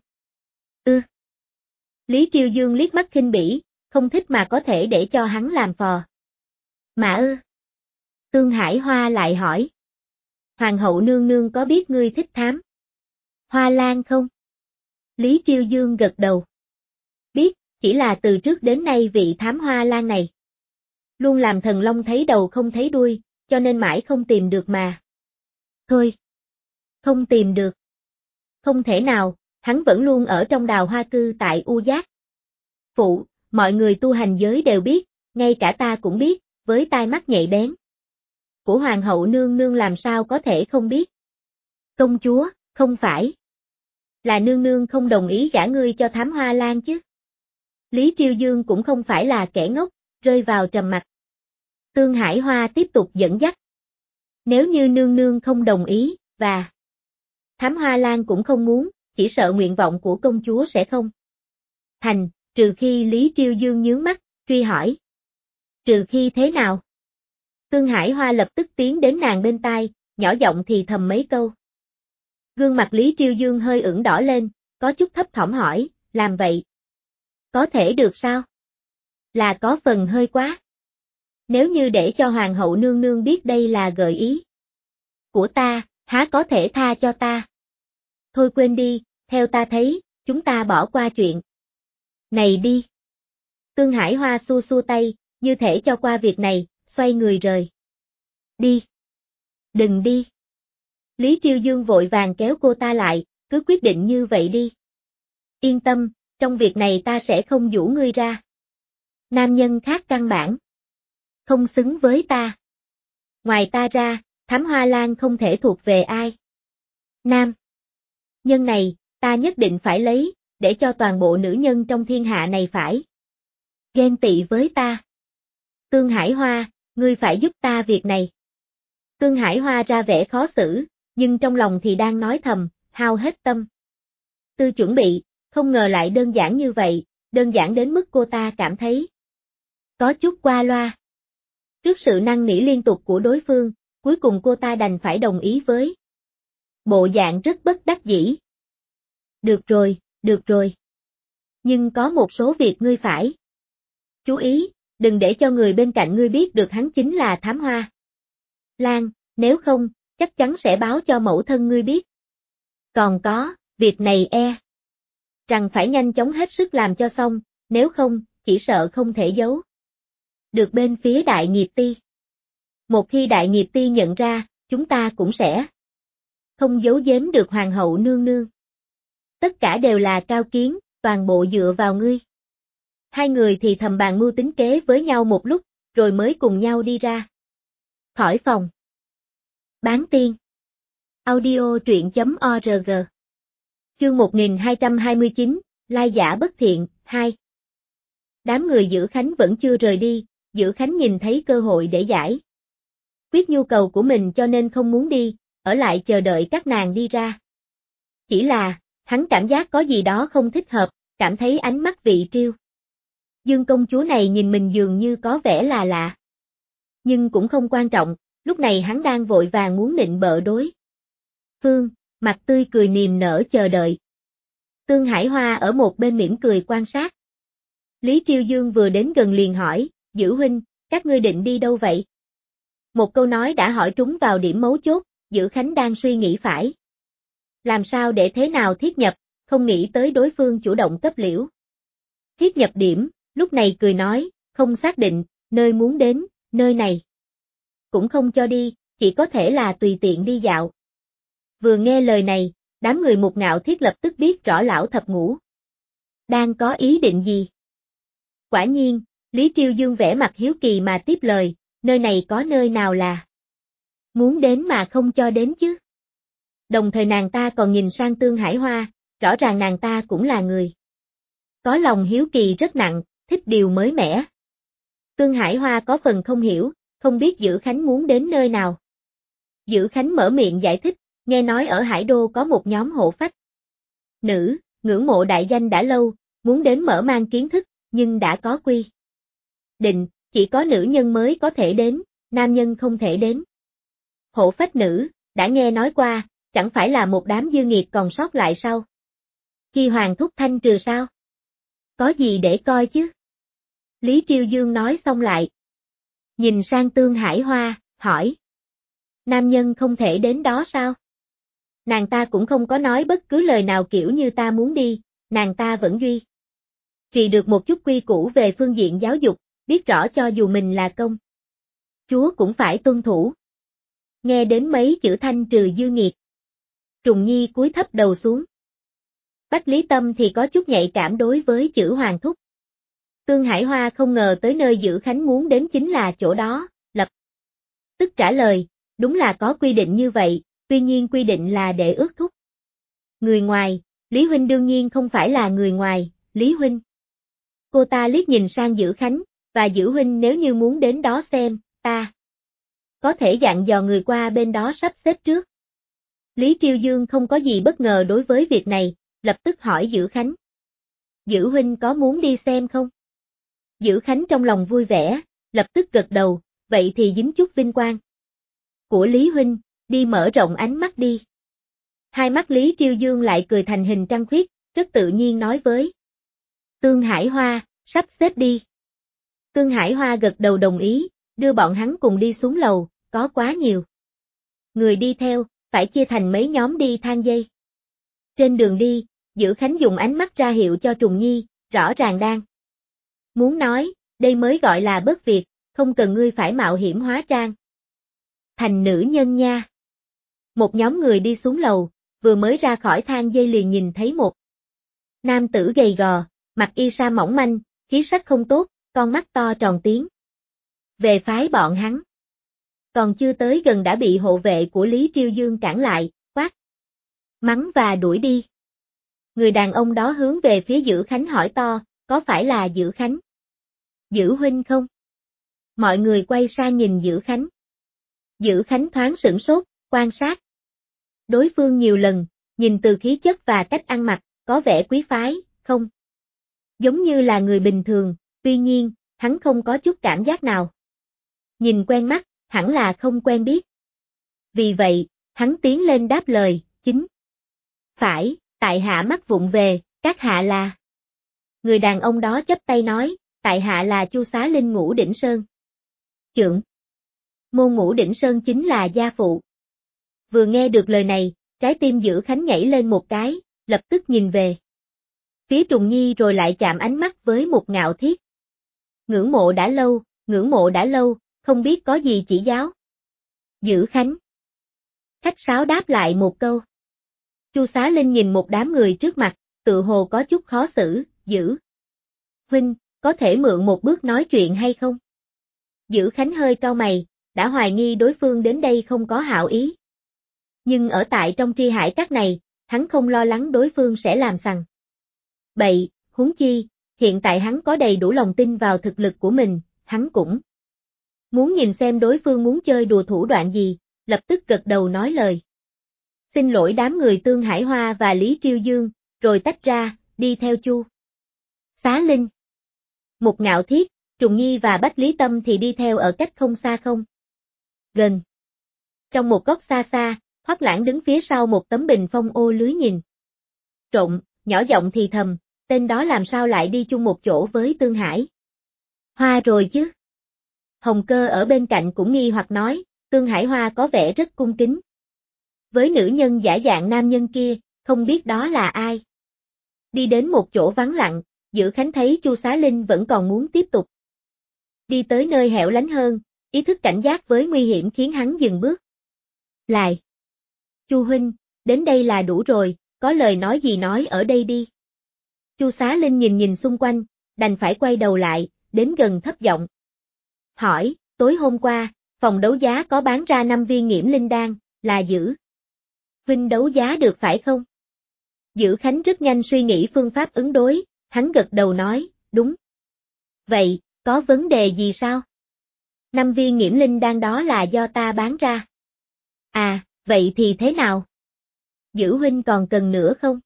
Lý Triêu Dương liếc mắt khinh bỉ, không thích mà có thể để cho hắn làm phò mã ư? Tương Hải Hoa lại hỏi. Hoàng hậu nương nương có biết ngươi thích thám hoa lang không? Lý Triêu Dương gật đầu. Biết, chỉ là từ trước đến nay vị thám hoa lang này luôn làm thần long thấy đầu không thấy đuôi, cho nên mãi không tìm được mà. Thôi. Không tìm được. Không thể nào, hắn vẫn luôn ở trong đào hoa cư tại U Giác. Phụ, mọi người tu hành giới đều biết, ngay cả ta cũng biết, với tai mắt nhạy bén của hoàng hậu nương nương làm sao có thể không biết. Công chúa, không phải là nương nương không đồng ý gả ngươi cho thám hoa lang chứ? Lý Triêu Dương cũng không phải là kẻ ngốc, rơi vào trầm mặc. Tương Hải Hoa tiếp tục dẫn dắt. Nếu như nương nương không đồng ý, và thám hoa lang cũng không muốn, chỉ sợ nguyện vọng của công chúa sẽ không thành, trừ khi Lý Triêu Dương nhướng mắt, truy hỏi. Trừ khi thế nào? Tương Hải Hoa lập tức tiến đến nàng bên tai, nhỏ giọng thì thầm mấy câu. Gương mặt Lý Triêu Dương hơi ửng đỏ lên, có chút thấp thỏm hỏi, làm vậy có thể được sao? Là có phần hơi quá. Nếu như để cho hoàng hậu nương nương biết đây là gợi ý của ta, há có thể tha cho ta? Thôi quên đi, theo ta thấy, chúng ta bỏ qua chuyện này đi. Tương Hải Hoa xua xua tay, như thể cho qua việc này, xoay người rời. Đi. Đừng đi. Lý Triêu Dương vội vàng kéo cô ta lại, cứ quyết định như vậy đi. Yên tâm, trong việc này ta sẽ không giũ ngươi ra. Nam nhân khác căn bản không xứng với ta. Ngoài ta ra, Thám Hoa Lan không thể thuộc về ai. Nam nhân này, ta nhất định phải lấy, để cho toàn bộ nữ nhân trong thiên hạ này phải ghen tị với ta. Tương Hải Hoa, ngươi phải giúp ta việc này. Tương Hải Hoa ra vẻ khó xử, nhưng trong lòng thì đang nói thầm, hao hết tâm tư chuẩn bị, không ngờ lại đơn giản như vậy, đơn giản đến mức cô ta cảm thấy có chút qua loa. Trước sự năn nỉ liên tục của đối phương, cuối cùng cô ta đành phải đồng ý với bộ dạng rất bất đắc dĩ. Được rồi, được rồi. Nhưng có một số việc ngươi phải chú ý, đừng để cho người bên cạnh ngươi biết được hắn chính là Thám Hoa Lan, nếu không, chắc chắn sẽ báo cho mẫu thân ngươi biết. Còn có, việc này rằng phải nhanh chóng hết sức làm cho xong, nếu không, chỉ sợ không thể giấu được bên phía Đại Nghiệp Ti. Một khi Đại Nghiệp Ti nhận ra, chúng ta cũng sẽ không giấu giếm được Hoàng hậu nương nương. Tất cả đều là cao kiến, toàn bộ dựa vào ngươi. Hai người thì thầm bàn mưu tính kế với nhau một lúc, rồi mới cùng nhau đi ra khỏi phòng. Bán tiên. Audio truyện.org. Chương 1229, Lai giả bất thiện, 2. Đám người Giữ Khánh vẫn chưa rời đi, Giữ Khánh nhìn thấy cơ hội để giải quyết nhu cầu của mình cho nên không muốn đi, ở lại chờ đợi các nàng đi ra. Chỉ là, hắn cảm giác có gì đó không thích hợp, cảm thấy ánh mắt vị Triêu Dương công chúa này nhìn mình dường như có vẻ là lạ. Nhưng cũng không quan trọng, lúc này hắn đang vội vàng muốn nịnh bợ đối phương, mặt tươi cười niềm nở chờ đợi. Tương Hải Hoa ở một bên mỉm cười quan sát. Lý Triêu Dương vừa đến gần liền hỏi, Giữ huynh, các ngươi định đi đâu vậy? Một câu nói đã hỏi trúng vào điểm mấu chốt, Giữ Khánh đang suy nghĩ phải làm sao để thế nào thiết nhập, không nghĩ tới đối phương chủ động cấp liễu thiết nhập điểm, lúc này cười nói, không xác định, nơi muốn đến, nơi này cũng không cho đi, chỉ có thể là tùy tiện đi dạo. Vừa nghe lời này, đám người Mục Ngạo Thiết lập tức biết rõ lão thập ngũ đang có ý định gì. Quả nhiên, Lý Triêu Dương vẻ mặt hiếu kỳ mà tiếp lời, nơi này có nơi nào là muốn đến mà không cho đến chứ. Đồng thời nàng ta còn nhìn sang Tương Hải Hoa, rõ ràng nàng ta cũng là người có lòng hiếu kỳ rất nặng, thích điều mới mẻ. Tương Hải Hoa có phần không hiểu, không biết Giữ Khánh muốn đến nơi nào. Giữ Khánh mở miệng giải thích, nghe nói ở Hải Đô có một nhóm hộ phách nữ, ngưỡng mộ đại danh đã lâu, muốn đến mở mang kiến thức, nhưng đã có quy định, chỉ có nữ nhân mới có thể đến, nam nhân không thể đến. Hộ phách nữ, đã nghe nói qua, chẳng phải là một đám dư nghiệt còn sót lại sao? Khi Hoàng thúc thanh trừ sao? Có gì để coi chứ? Lý Triêu Dương nói xong lại. Nhìn sang Tương Hải Hoa, hỏi. Nam nhân không thể đến đó sao? Nàng ta cũng không có nói bất cứ lời nào kiểu như ta muốn đi, nàng ta vẫn duy trì được một chút quy củ về phương diện giáo dục, biết rõ cho dù mình là công chúa cũng phải tuân thủ. Nghe đến mấy chữ thanh trừ dư nghiệt, Trùng Nhi cúi thấp đầu xuống. Bách Lý Tâm thì có chút nhạy cảm đối với chữ Hoàng thúc. Tương Hải Hoa không ngờ tới nơi Giữ Khánh muốn đến chính là chỗ đó, lập tức trả lời, đúng là có quy định như vậy, tuy nhiên quy định là để ước thúc người ngoài, Lý huynh đương nhiên không phải là người ngoài, Lý huynh. Cô ta liếc nhìn sang Giữ Khánh, và Giữ huynh nếu như muốn đến đó xem, ta có thể dặn dò người qua bên đó sắp xếp trước. Lý Triêu Dương không có gì bất ngờ đối với việc này, lập tức hỏi Giữ Khánh. Giữ huynh có muốn đi xem không? Giữ Khánh trong lòng vui vẻ, lập tức gật đầu, vậy thì dính chút vinh quang của Lý huynh, đi mở rộng ánh mắt đi. Hai mắt Lý Triêu Dương lại cười thành hình trăng khuyết, rất tự nhiên nói với Tương Hải Hoa, sắp xếp đi. Tương Hải Hoa gật đầu đồng ý, đưa bọn hắn cùng đi xuống lầu, có quá nhiều người đi theo, phải chia thành mấy nhóm đi thang dây. Trên đường đi, Giữ Khánh dùng ánh mắt ra hiệu cho Trùng Nhi, rõ ràng đang muốn nói, đây mới gọi là bất việc, không cần ngươi phải mạo hiểm hóa trang thành nữ nhân nha. Một nhóm người đi xuống lầu, vừa mới ra khỏi thang dây liền nhìn thấy một nam tử gầy gò, mặc y sa mỏng manh, khí sắc không tốt, con mắt to tròn tiến về phái bọn hắn. Còn chưa tới gần đã bị hộ vệ của Lý Triêu Dương cản lại, quát. Mắng và đuổi đi. Người đàn ông đó hướng về phía Dữ Khánh hỏi to, có phải là Dữ Khánh? Dữ huynh không? Mọi người quay sang nhìn Dữ Khánh. Dữ Khánh thoáng sửng sốt, quan sát. Đối phương nhiều lần, nhìn từ khí chất và cách ăn mặc, có vẻ quý phái, không? Giống như là người bình thường, tuy nhiên, hắn không có chút cảm giác nào. Nhìn quen mắt, hẳn là không quen biết. Vì vậy, hắn tiến lên đáp lời, chính. Phải, tại hạ mắc vụng về, các hạ là. Người đàn ông đó chắp tay nói, tại hạ là Chu Xá Linh Ngũ Đỉnh Sơn. Chưởng. Môn Ngũ Đỉnh Sơn chính là gia phụ. Vừa nghe được lời này, trái tim Dữ Khánh nhảy lên một cái, lập tức nhìn về phía Trùng Nhi rồi lại chạm ánh mắt với một Ngạo Thiết. Ngưỡng mộ đã lâu, không biết có gì chỉ giáo. Dữ Khánh. Khách sáo đáp lại một câu. Chu Xá Linh nhìn một đám người trước mặt, tự hồ có chút khó xử, Dữ huynh, có thể mượn một bước nói chuyện hay không? Dữ Khánh hơi cau mày, đã hoài nghi đối phương đến đây không có hảo ý. Nhưng ở tại trong tri hải các này, hắn không lo lắng đối phương sẽ làm sằng bậy, huống chi, hiện tại hắn có đầy đủ lòng tin vào thực lực của mình, hắn cũng muốn nhìn xem đối phương muốn chơi đùa thủ đoạn gì, lập tức gật đầu nói lời. Xin lỗi đám người Tương Hải Hoa và Lý Triêu Dương, rồi tách ra, đi theo Chu Xá Linh. Một Ngạo Thiết, Trùng Nhi và Bách Lý Tâm thì đi theo ở cách không xa không gần. Trong một góc xa xa, Hoắc Lãng đứng phía sau một tấm bình phong ô lưới nhìn trộm, nhỏ giọng thì thầm, tên đó làm sao lại đi chung một chỗ với Tương Hải Hoa rồi chứ? Hồng Cơ ở bên cạnh cũng nghi hoặc nói, Tương Hải Hoa có vẻ rất cung kính với nữ nhân giả dạng nam nhân kia, không biết đó là ai. Đi đến một chỗ vắng lặng, Dữ Khánh thấy Chu Xá Linh vẫn còn muốn tiếp tục đi tới nơi hẻo lánh hơn, ý thức cảnh giác với nguy hiểm khiến hắn dừng bước lại. Chu huynh, đến đây là đủ rồi, có lời nói gì nói ở đây đi. Chu Xá Linh nhìn xung quanh, đành phải quay đầu lại, đến gần thấp giọng hỏi, tối hôm qua, phòng đấu giá có bán ra 5 viên Nghiễm Linh Đan, là Dữ huynh đấu giá được phải không? Dữ Khánh rất nhanh suy nghĩ phương pháp ứng đối, hắn gật đầu nói, đúng. Vậy, có vấn đề gì sao? 5 viên Nghiễm Linh Đan đó là do ta bán ra. À, vậy thì thế nào? Dữ huynh còn cần nữa không?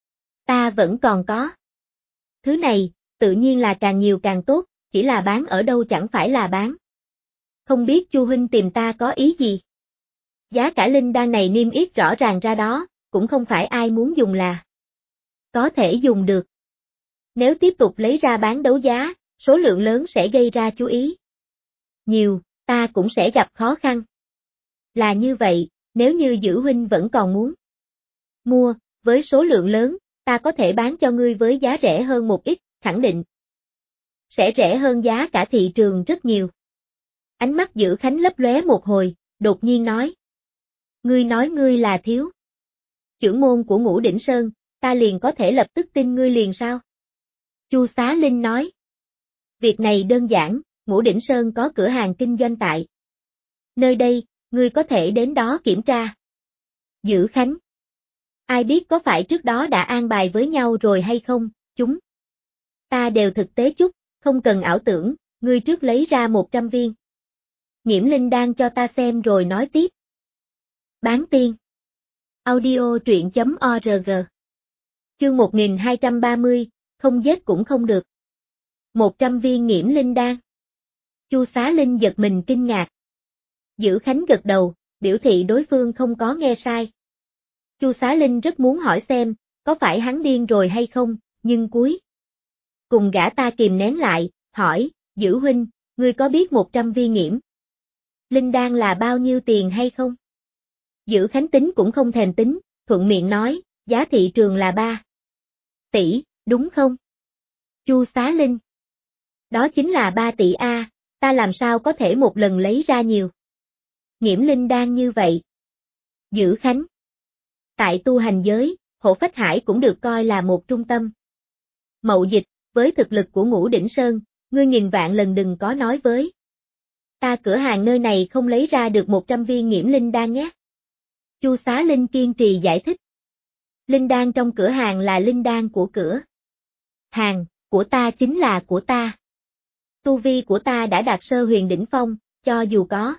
Ta vẫn còn có. Thứ này, tự nhiên là càng nhiều càng tốt, chỉ là bán ở đâu chẳng phải là bán. Không biết Chu huynh tìm ta có ý gì? Giá cả linh đan này niêm yết rõ ràng ra đó, cũng không phải ai muốn dùng là có thể dùng được. Nếu tiếp tục lấy ra bán đấu giá, số lượng lớn sẽ gây ra chú ý nhiều, ta cũng sẽ gặp khó khăn. Là như vậy, nếu như Dữ huynh vẫn còn muốn mua, với số lượng lớn, ta có thể bán cho ngươi với giá rẻ hơn một ít, khẳng định sẽ rẻ hơn giá cả thị trường rất nhiều. Ánh mắt Dữ Khánh lấp lóe một hồi, đột nhiên nói. Ngươi nói ngươi là thiếu trưởng môn của Ngũ Đỉnh Sơn, ta liền có thể lập tức tin ngươi liền sao? Chu Xá Linh nói. Việc này đơn giản, Ngũ Đỉnh Sơn có cửa hàng kinh doanh tại nơi đây, ngươi có thể đến đó kiểm tra. Dữ Khánh. Ai biết có phải trước đó đã an bài với nhau rồi hay không, chúng ta đều thực tế chút, không cần ảo tưởng, ngươi trước lấy ra 100 viên. Nghiễm Linh Đan cho ta xem rồi nói tiếp. Bán tiên. Audio truyện.org. Chương 1230, không giết cũng không được. 100 viên Nghiễm Linh Đan. Chu Xá Linh giật mình kinh ngạc. Dữ Khánh gật đầu, biểu thị đối phương không có nghe sai. Chu Xá Linh rất muốn hỏi xem, có phải hắn điên rồi hay không, nhưng cuối cùng gã ta kìm nén lại, hỏi, Dữ huynh, ngươi có biết 100 viên Nghiễm Linh Đan là bao nhiêu tiền hay không? Dữ Khánh tính cũng không thèm tính, thuận miệng nói, giá thị trường là 3 tỷ, đúng không? Chu Xá Linh. Đó chính là 3 tỷ A, ta làm sao có thể một lần lấy ra nhiều Nghiễm Linh Đan như vậy? Dữ Khánh. Tại tu hành giới, Hộ Phách Hải cũng được coi là một trung tâm mậu dịch, với thực lực của Ngũ Đỉnh Sơn, ngươi nghìn vạn lần đừng có nói với Ta cửa hàng nơi này không lấy ra được 100 viên nghiễm linh đan nhé. Chu Xá Linh kiên trì giải thích. Linh đan trong cửa hàng là linh đan của cửa hàng, của ta chính là của ta. Tu vi của ta đã đạt sơ huyền đỉnh phong, cho dù có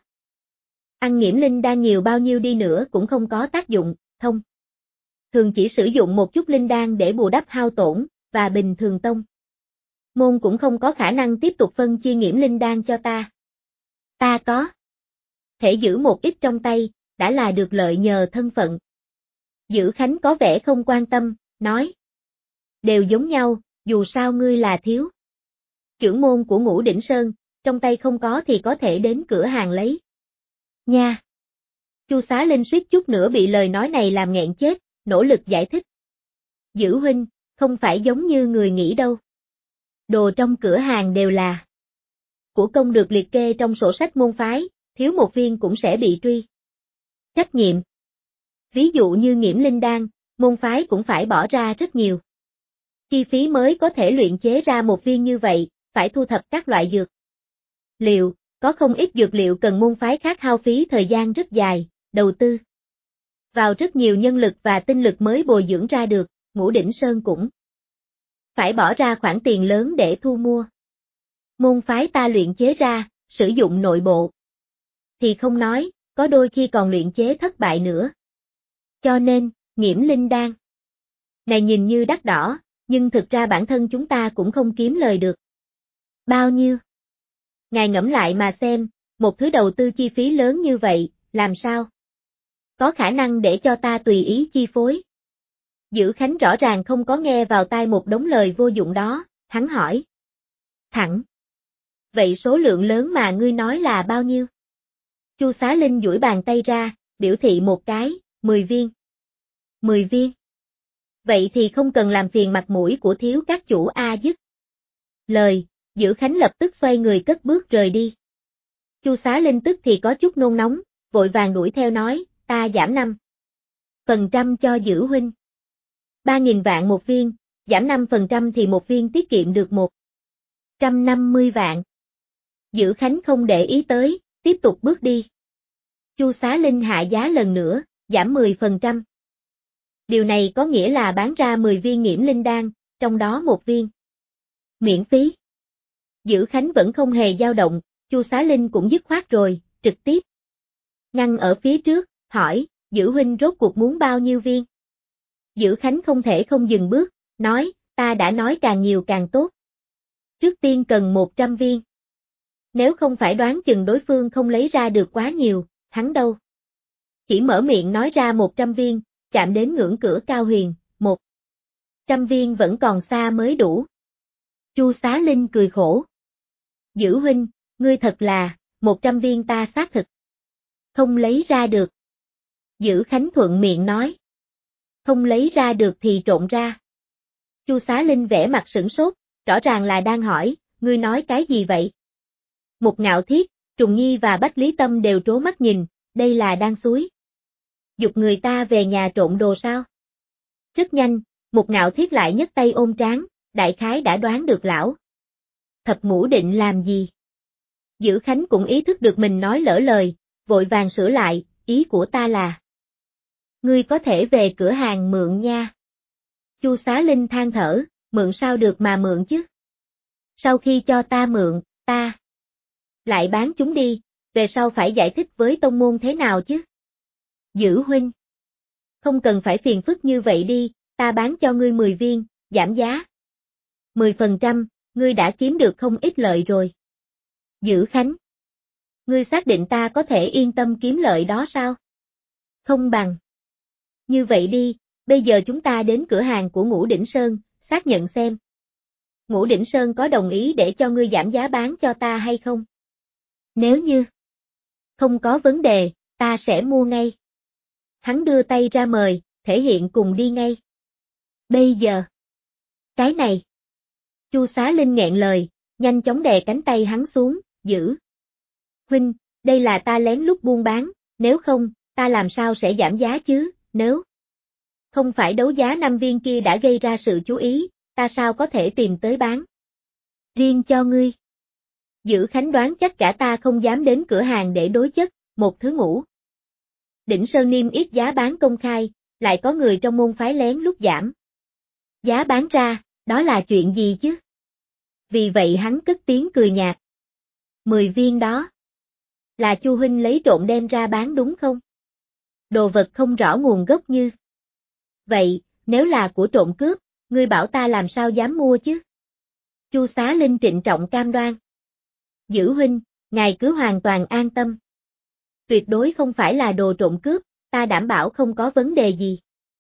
ăn nghiễm linh đan nhiều bao nhiêu đi nữa cũng không có tác dụng, thông thường chỉ sử dụng một chút linh đan để bù đắp hao tổn, và bình thường tông môn cũng không có khả năng tiếp tục phân chia nghiễm linh đan cho ta. Ta có thể giữ một ít trong tay, đã là được lợi nhờ thân phận. Dữ Khánh có vẻ không quan tâm, nói. Đều giống nhau, dù sao ngươi là thiếu trưởng môn của Ngũ Đỉnh Sơn, trong tay không có thì có thể đến cửa hàng lấy. Nha! Chu Xá Linh suýt chút nữa bị lời nói này làm nghẹn chết, nỗ lực giải thích. Dữ huynh, không phải giống như người nghĩ đâu. Đồ trong cửa hàng đều là của công được liệt kê trong sổ sách môn phái, thiếu một viên cũng sẽ bị truy trách nhiệm. Ví dụ như nghiễm linh đan, môn phái cũng phải bỏ ra rất nhiều chi phí mới có thể luyện chế ra một viên như vậy, phải thu thập các loại dược liệu, có không ít dược liệu cần môn phái khác hao phí thời gian rất dài, đầu tư vào rất nhiều nhân lực và tinh lực mới bồi dưỡng ra được, Ngũ Đỉnh Sơn cũng phải bỏ ra khoản tiền lớn để thu mua. Môn phái ta luyện chế ra, sử dụng nội bộ thì không nói, có đôi khi còn luyện chế thất bại nữa. Cho nên, nghiễm linh đan này nhìn như đắt đỏ, nhưng thực ra bản thân chúng ta cũng không kiếm lời được bao nhiêu. Ngài ngẫm lại mà xem, một thứ đầu tư chi phí lớn như vậy, làm sao có khả năng để cho ta tùy ý chi phối. Dữ Khánh rõ ràng không có nghe vào tai một đống lời vô dụng đó, hắn hỏi. Thẳng. Vậy số lượng lớn mà ngươi nói là bao nhiêu? Chu Xá Linh duỗi bàn tay ra, biểu thị một cái, 10 viên. 10 viên. Vậy thì không cần làm phiền mặt mũi của thiếu các chủ dứt lời, Dữ Khánh lập tức xoay người cất bước rời đi. Chu Xá Linh tức thì có chút nôn nóng, vội vàng đuổi theo nói, ta giảm 5% cho Dữ huynh. 3.000 vạn một viên, giảm 5% thì một viên tiết kiệm được 150 vạn. Dữ Khánh không để ý tới, tiếp tục bước đi. Chu Xá Linh hạ giá lần nữa, giảm 10%. Điều này có nghĩa là bán ra 10 viên nghiễm linh đan, trong đó một viên miễn phí. Dữ Khánh vẫn không hề dao động, Chu Xá Linh cũng dứt khoát rồi, trực tiếp ngăn ở phía trước, hỏi, Dữ huynh rốt cuộc muốn bao nhiêu viên? Dữ Khánh không thể không dừng bước, nói, ta đã nói càng nhiều càng tốt. Trước tiên cần 100 viên. Nếu không phải đoán chừng đối phương không lấy ra được quá nhiều, hắn đâu. Chỉ mở miệng nói ra 100 viên, chạm đến ngưỡng cửa cao huyền, 100 viên vẫn còn xa mới đủ. Chu Xá Linh cười khổ. Dữ huynh, ngươi thật là, 100 viên ta xác thực không lấy ra được. Dữ Khánh thuận miệng nói. Không lấy ra được thì trộn ra. Chu Xá Linh vẻ mặt sửng sốt, rõ ràng là đang hỏi, ngươi nói cái gì vậy? Một Ngạo Thiết, Trùng Nhi và Bách Lý Tâm đều trố mắt nhìn, đây là đang xúi giục người ta về nhà trộn đồ sao? Rất nhanh, Một Ngạo Thiết lại nhấc tay ôm trán, đại khái đã đoán được lão Thập Ngũ định làm gì. Dữ Khánh cũng ý thức được mình nói lỡ lời, vội vàng sửa lại, ý của ta là ngươi có thể về cửa hàng mượn nha. Chu Xá Linh than thở, mượn sao được mà mượn chứ? Sau khi cho ta mượn, ta lại bán chúng đi, về sau phải giải thích với tông môn thế nào chứ? Dữ huynh, không cần phải phiền phức như vậy đi, ta bán cho ngươi 10 viên, giảm giá 10%, ngươi đã kiếm được không ít lợi rồi. Dữ Khánh, ngươi xác định ta có thể yên tâm kiếm lợi đó sao? Không bằng. Như vậy đi, bây giờ chúng ta đến cửa hàng của Ngũ Đỉnh Sơn, xác nhận xem. Ngũ Đỉnh Sơn có đồng ý để cho ngươi giảm giá bán cho ta hay không? Nếu như không có vấn đề, ta sẽ mua ngay. Hắn đưa tay ra mời, thể hiện cùng đi ngay. Bây giờ. Cái này. Chu Xá Linh nghẹn lời, nhanh chóng đè cánh tay hắn xuống, giữ. Huynh, đây là ta lén lút buôn bán, nếu không, ta làm sao sẽ giảm giá chứ, nếu không phải đấu giá 5 viên kia đã gây ra sự chú ý, ta sao có thể tìm tới bán riêng cho ngươi. Dữ Khánh đoán chắc cả ta không dám đến cửa hàng để đối chất, một thứ ngũ. Đỉnh Sơn niêm yết giá bán công khai, lại có người trong môn phái lén lút giảm giá bán ra, đó là chuyện gì chứ? Vì vậy hắn cất tiếng cười nhạt. 10 viên đó. Là Chu huynh lấy trộm đem ra bán đúng không? Đồ vật không rõ nguồn gốc như. Vậy, nếu là của trộm cướp, ngươi bảo ta làm sao dám mua chứ? Chu Xá Linh trịnh trọng cam đoan. Dữ huynh, ngài cứ hoàn toàn an tâm. Tuyệt đối không phải là đồ trộm cướp, ta đảm bảo không có vấn đề gì.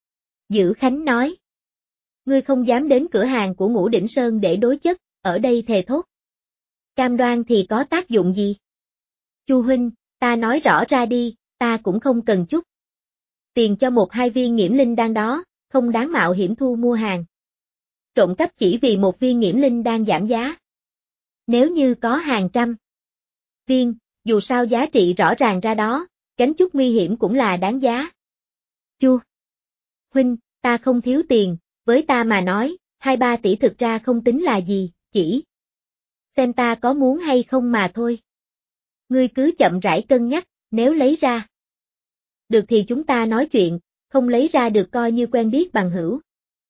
Dữ Khánh nói. Ngươi không dám đến cửa hàng của Ngũ Đỉnh Sơn để đối chất, ở đây thề thốt. Cam đoan thì có tác dụng gì? Chu huynh, ta nói rõ ra đi, ta cũng không cần chút tiền cho 1-2 viên nghiễm linh đan đó, không đáng mạo hiểm thu mua hàng. Trộm cắp chỉ vì 1 viên nghiễm linh đan giảm giá. Nếu như có hàng trăm viên, dù sao giá trị rõ ràng ra đó, gánh chút nguy hiểm cũng là đáng giá. Chu huynh, ta không thiếu tiền, với ta mà nói, 2-3 tỷ thực ra không tính là gì, chỉ xem ta có muốn hay không mà thôi. Ngươi cứ chậm rãi cân nhắc, nếu lấy ra được thì chúng ta nói chuyện, không lấy ra được coi như quen biết bằng hữu.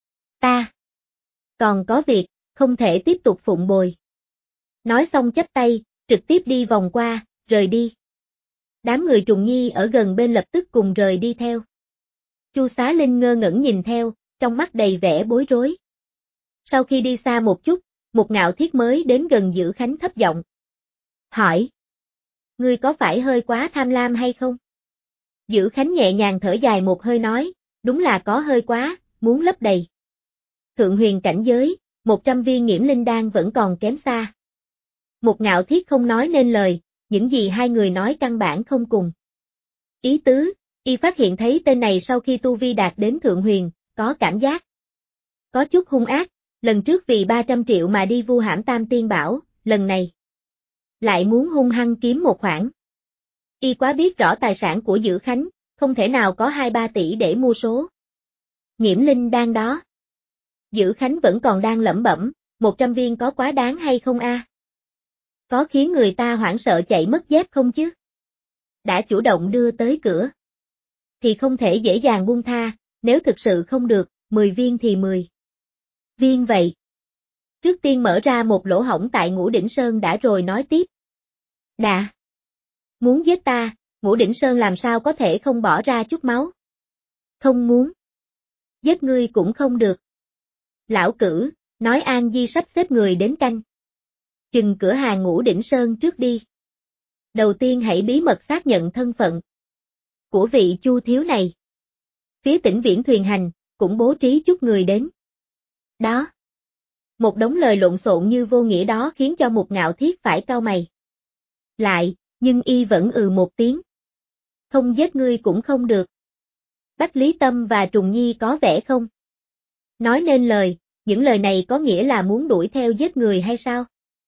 Ta còn có việc, không thể tiếp tục phụng bồi. Nói xong chắp tay, trực tiếp đi vòng qua, rời đi. Đám người Trùng Nhi ở gần bên lập tức cùng rời đi theo. Chu Xá Linh ngơ ngẩn nhìn theo, trong mắt đầy vẻ bối rối. Sau khi đi xa một chút, một Ngạo Thiết mới đến gần Dữ Khánh thấp giọng hỏi. Ngươi có phải hơi quá tham lam hay không? Dữ Khánh nhẹ nhàng thở dài một hơi nói, đúng là có hơi quá, muốn lấp đầy. Thượng huyền cảnh giới, 100 viên nghiễm linh đan vẫn còn kém xa. Một Ngạo Thiết không nói nên lời, những gì hai người nói căn bản không cùng. Ý tứ, y phát hiện thấy tên này sau khi tu vi đạt đến thượng huyền, có cảm giác có chút hung ác, lần trước vì 300 triệu mà đi vu hãm Tam Tiên Bảo, lần này lại muốn hung hăng kiếm một khoản. Y quá biết rõ tài sản của Dữ Khánh, không thể nào có 2-3 tỷ để mua số nghiễm linh đan đó. Dữ Khánh vẫn còn đang lẩm bẩm, 100 viên có quá đáng hay không a? Có khiến người ta hoảng sợ chạy mất dép không chứ? Đã chủ động đưa tới cửa, thì không thể dễ dàng buông tha, nếu thực sự không được, 10 viên thì 10 viên vậy. Trước tiên mở ra một lỗ hổng tại Ngũ Đỉnh Sơn đã rồi nói tiếp. Đã muốn giết ta, Ngũ Đỉnh Sơn làm sao có thể không bỏ ra chút máu? Không muốn giết ngươi cũng không được. Lão Cử, nói An Di sắp xếp người đến canh chừng cửa hàng Ngũ Đỉnh Sơn trước đi. Đầu tiên hãy bí mật xác nhận thân phận của vị Chu thiếu này. Phía Tỉnh Viễn Thuyền Hành cũng bố trí chút người đến. Đó. Một đống lời lộn xộn như vô nghĩa đó khiến cho một Ngạo Thiết phải cau mày. Lại, nhưng y vẫn một tiếng. Không giết ngươi cũng không được. Bách Lý Tâm và Trùng Nhi có vẻ không nói nên lời, những lời này có nghĩa là muốn đuổi theo giết người hay sao?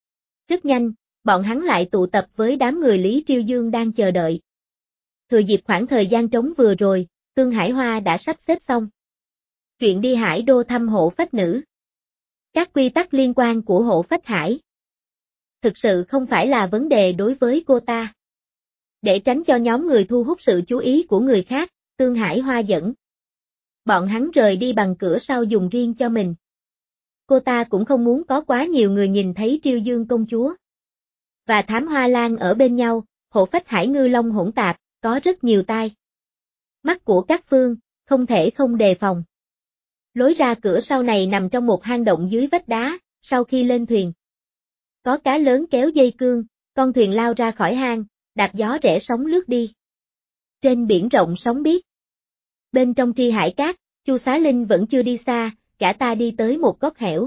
Rất nhanh, bọn hắn lại tụ tập với đám người Lý Triêu Dương đang chờ đợi. Thừa dịp khoảng thời gian trống vừa rồi, Tương Hải Hoa đã sắp xếp xong chuyện đi Hải Đô thăm Hộ Phách Nữ. Các quy tắc liên quan của Hộ Phách Hải thực sự không phải là vấn đề đối với cô ta. Để tránh cho nhóm người thu hút sự chú ý của người khác, Tương Hải Hoa dẫn bọn hắn rời đi bằng cửa sau dùng riêng cho mình. Cô ta cũng không muốn có quá nhiều người nhìn thấy Triêu Dương công chúa và Thám Hoa Lan ở bên nhau, Hộ Phách Hải ngư long hỗn tạp, có rất nhiều tai mắt của các phương, không thể không đề phòng. Lối ra cửa sau này nằm trong một hang động dưới vách đá, sau khi lên thuyền có cá lớn kéo dây cương, con thuyền lao ra khỏi hang, đạp gió rẽ sóng lướt đi. Trên biển rộng sóng biếc. Bên trong tri hải cát, Chu Xá Linh vẫn chưa đi xa, cả ta đi tới một góc hẻo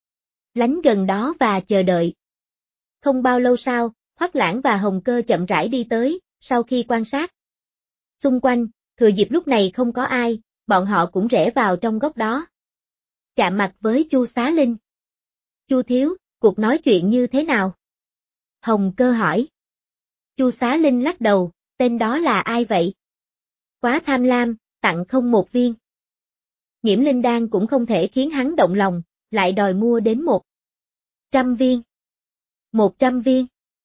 lánh gần đó và chờ đợi. Không bao lâu sau, Hoắc Lãng và Hồng Cơ chậm rãi đi tới, sau khi quan sát xung quanh, thừa dịp lúc này không có ai, bọn họ cũng rẽ vào trong góc đó. Chạm mặt với Chu Xá Linh. Chu thiếu, cuộc nói chuyện như thế nào? Hồng Cơ hỏi. Chu Xá Linh lắc đầu, tên đó là ai vậy? Quá tham lam, tặng không 1 viên. Nghiễm linh đan cũng không thể khiến hắn động lòng, lại đòi mua đến 100 viên. 100 viên.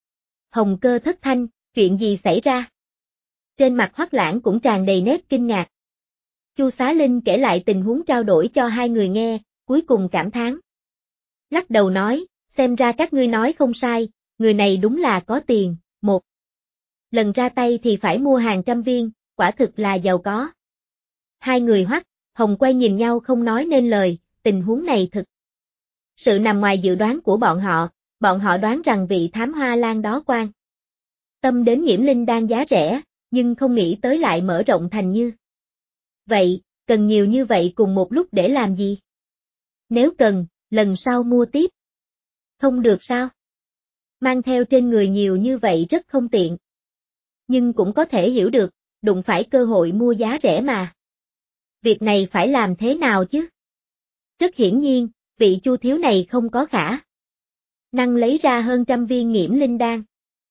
Hồng Cơ thất thanh, chuyện gì xảy ra? Trên mặt Hoắc Lãng cũng tràn đầy nét kinh ngạc. Chu Xá Linh kể lại tình huống trao đổi cho hai người nghe, cuối cùng cảm thán. Lắc đầu nói, xem ra các ngươi nói không sai, người này đúng là có tiền, một lần ra tay thì phải mua hàng trăm viên, quả thực là giàu có. Hai người Hoắc, Hồng quay nhìn nhau không nói nên lời, tình huống này thực sự nằm ngoài dự đoán của bọn họ đoán rằng vị thám hoa lan đó quan tâm đến Nghiễm Linh đan giá rẻ, nhưng không nghĩ tới lại mở rộng thành như vậy, cần nhiều như vậy cùng một lúc để làm gì? Nếu cần, lần sau mua tiếp. Không được sao? Mang theo trên người nhiều như vậy rất không tiện. Nhưng cũng có thể hiểu được, đụng phải cơ hội mua giá rẻ mà. Việc này phải làm thế nào chứ? Rất hiển nhiên, vị Chu thiếu này không có khả năng lấy ra hơn trăm viên Nghiễm Linh đan.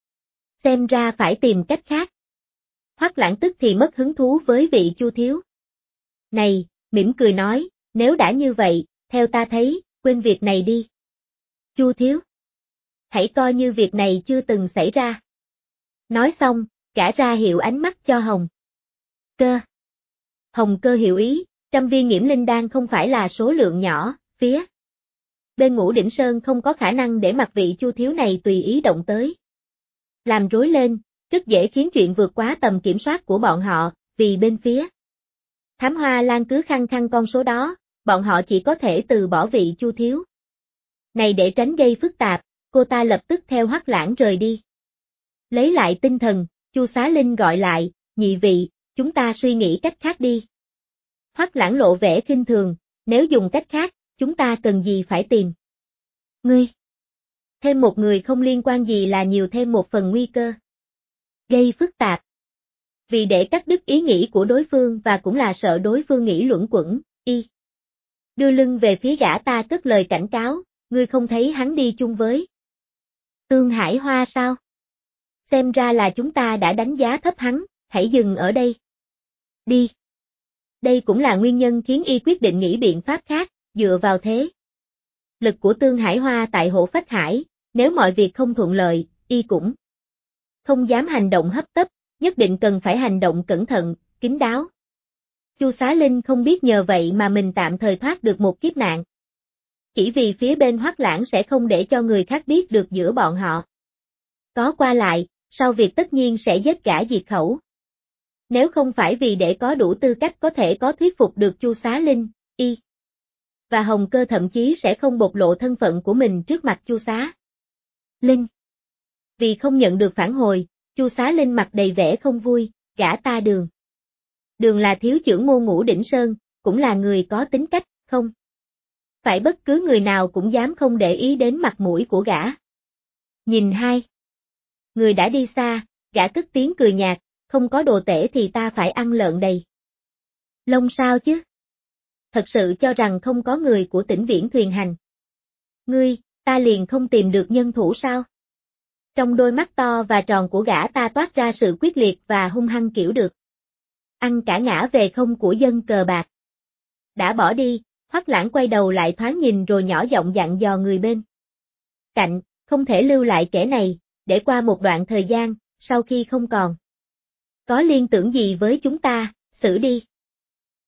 Xem ra phải tìm cách khác. Hoắc Lãng tức thì mất hứng thú với vị Chu thiếu này, mỉm cười nói, nếu đã như vậy, theo ta thấy, quên việc này đi. Chu thiếu, hãy coi như việc này chưa từng xảy ra. Nói xong, gã ra hiệu ánh mắt cho Hồng Cơ. Hồng Cơ hiểu ý, trăm viên Nghiễm Linh đan không phải là số lượng nhỏ, phía bên Ngũ Đỉnh Sơn không có khả năng để mặc vị Chu thiếu này tùy ý động tới. Làm rối lên, rất dễ khiến chuyện vượt quá tầm kiểm soát của bọn họ, vì bên phía Thám Hoa Lan cứ khăng khăng con số đó, bọn họ chỉ có thể từ bỏ vị Chu thiếu này để tránh gây phức tạp, cô ta lập tức theo Hoắc Lãng rời đi. Lấy lại tinh thần, Chu Xá Linh gọi lại, nhị vị, chúng ta suy nghĩ cách khác đi. Hoắc Lãng lộ vẻ khinh thường, nếu dùng cách khác, chúng ta cần gì phải tìm ngươi. Thêm một người không liên quan gì là nhiều thêm một phần nguy cơ gây phức tạp. Vì để cắt đứt ý nghĩ của đối phương và cũng là sợ đối phương nghĩ luẩn quẩn, đưa lưng về phía gã ta cất lời cảnh cáo, ngươi không thấy hắn đi chung với Tương Hải Hoa sao? Xem ra là chúng ta đã đánh giá thấp hắn, hãy dừng ở đây. Đi. Đây cũng là nguyên nhân khiến y quyết định nghĩ biện pháp khác, dựa vào thế lực của Tương Hải Hoa tại Hổ Phách Hải, nếu mọi việc không thuận lợi, y cũng không dám hành động hấp tấp, nhất định cần phải hành động cẩn thận, kín đáo. Chu Xá Linh không biết nhờ vậy mà mình tạm thời thoát được một kiếp nạn. Chỉ vì phía bên Hoắc Lãng sẽ không để cho người khác biết được giữa bọn họ có qua lại, sau việc tất nhiên sẽ giết gã diệt khẩu. Nếu không phải vì để có đủ tư cách có thể có thuyết phục được Chu Xá Linh, y và Hồng Cơ thậm chí sẽ không bộc lộ thân phận của mình trước mặt Chu Xá Linh. Vì không nhận được phản hồi, Chu Xá Linh mặt đầy vẻ không vui, gã ta Đường. Đường là thiếu trưởng môn Ngũ Đỉnh Sơn, cũng là người có tính cách, không phải bất cứ người nào cũng dám không để ý đến mặt mũi của gã. Nhìn hai người đã đi xa, gã cất tiếng cười nhạt, không có đồ tể thì ta phải ăn lợn đầy lông sao chứ? Thật sự cho rằng không có người của Tĩnh Viễn thuyền hành. Ngươi, ta liền không tìm được nhân thủ sao? Trong đôi mắt to và tròn của gã ta toát ra sự quyết liệt và hung hăng kiểu được ăn cả ngã về không của dân cờ bạc. Đã bỏ đi, Hoắc Lãng quay đầu lại thoáng nhìn rồi nhỏ giọng dặn dò người bên cạnh, không thể lưu lại kẻ này, để qua một đoạn thời gian, sau khi không còn có liên tưởng gì với chúng ta, xử đi.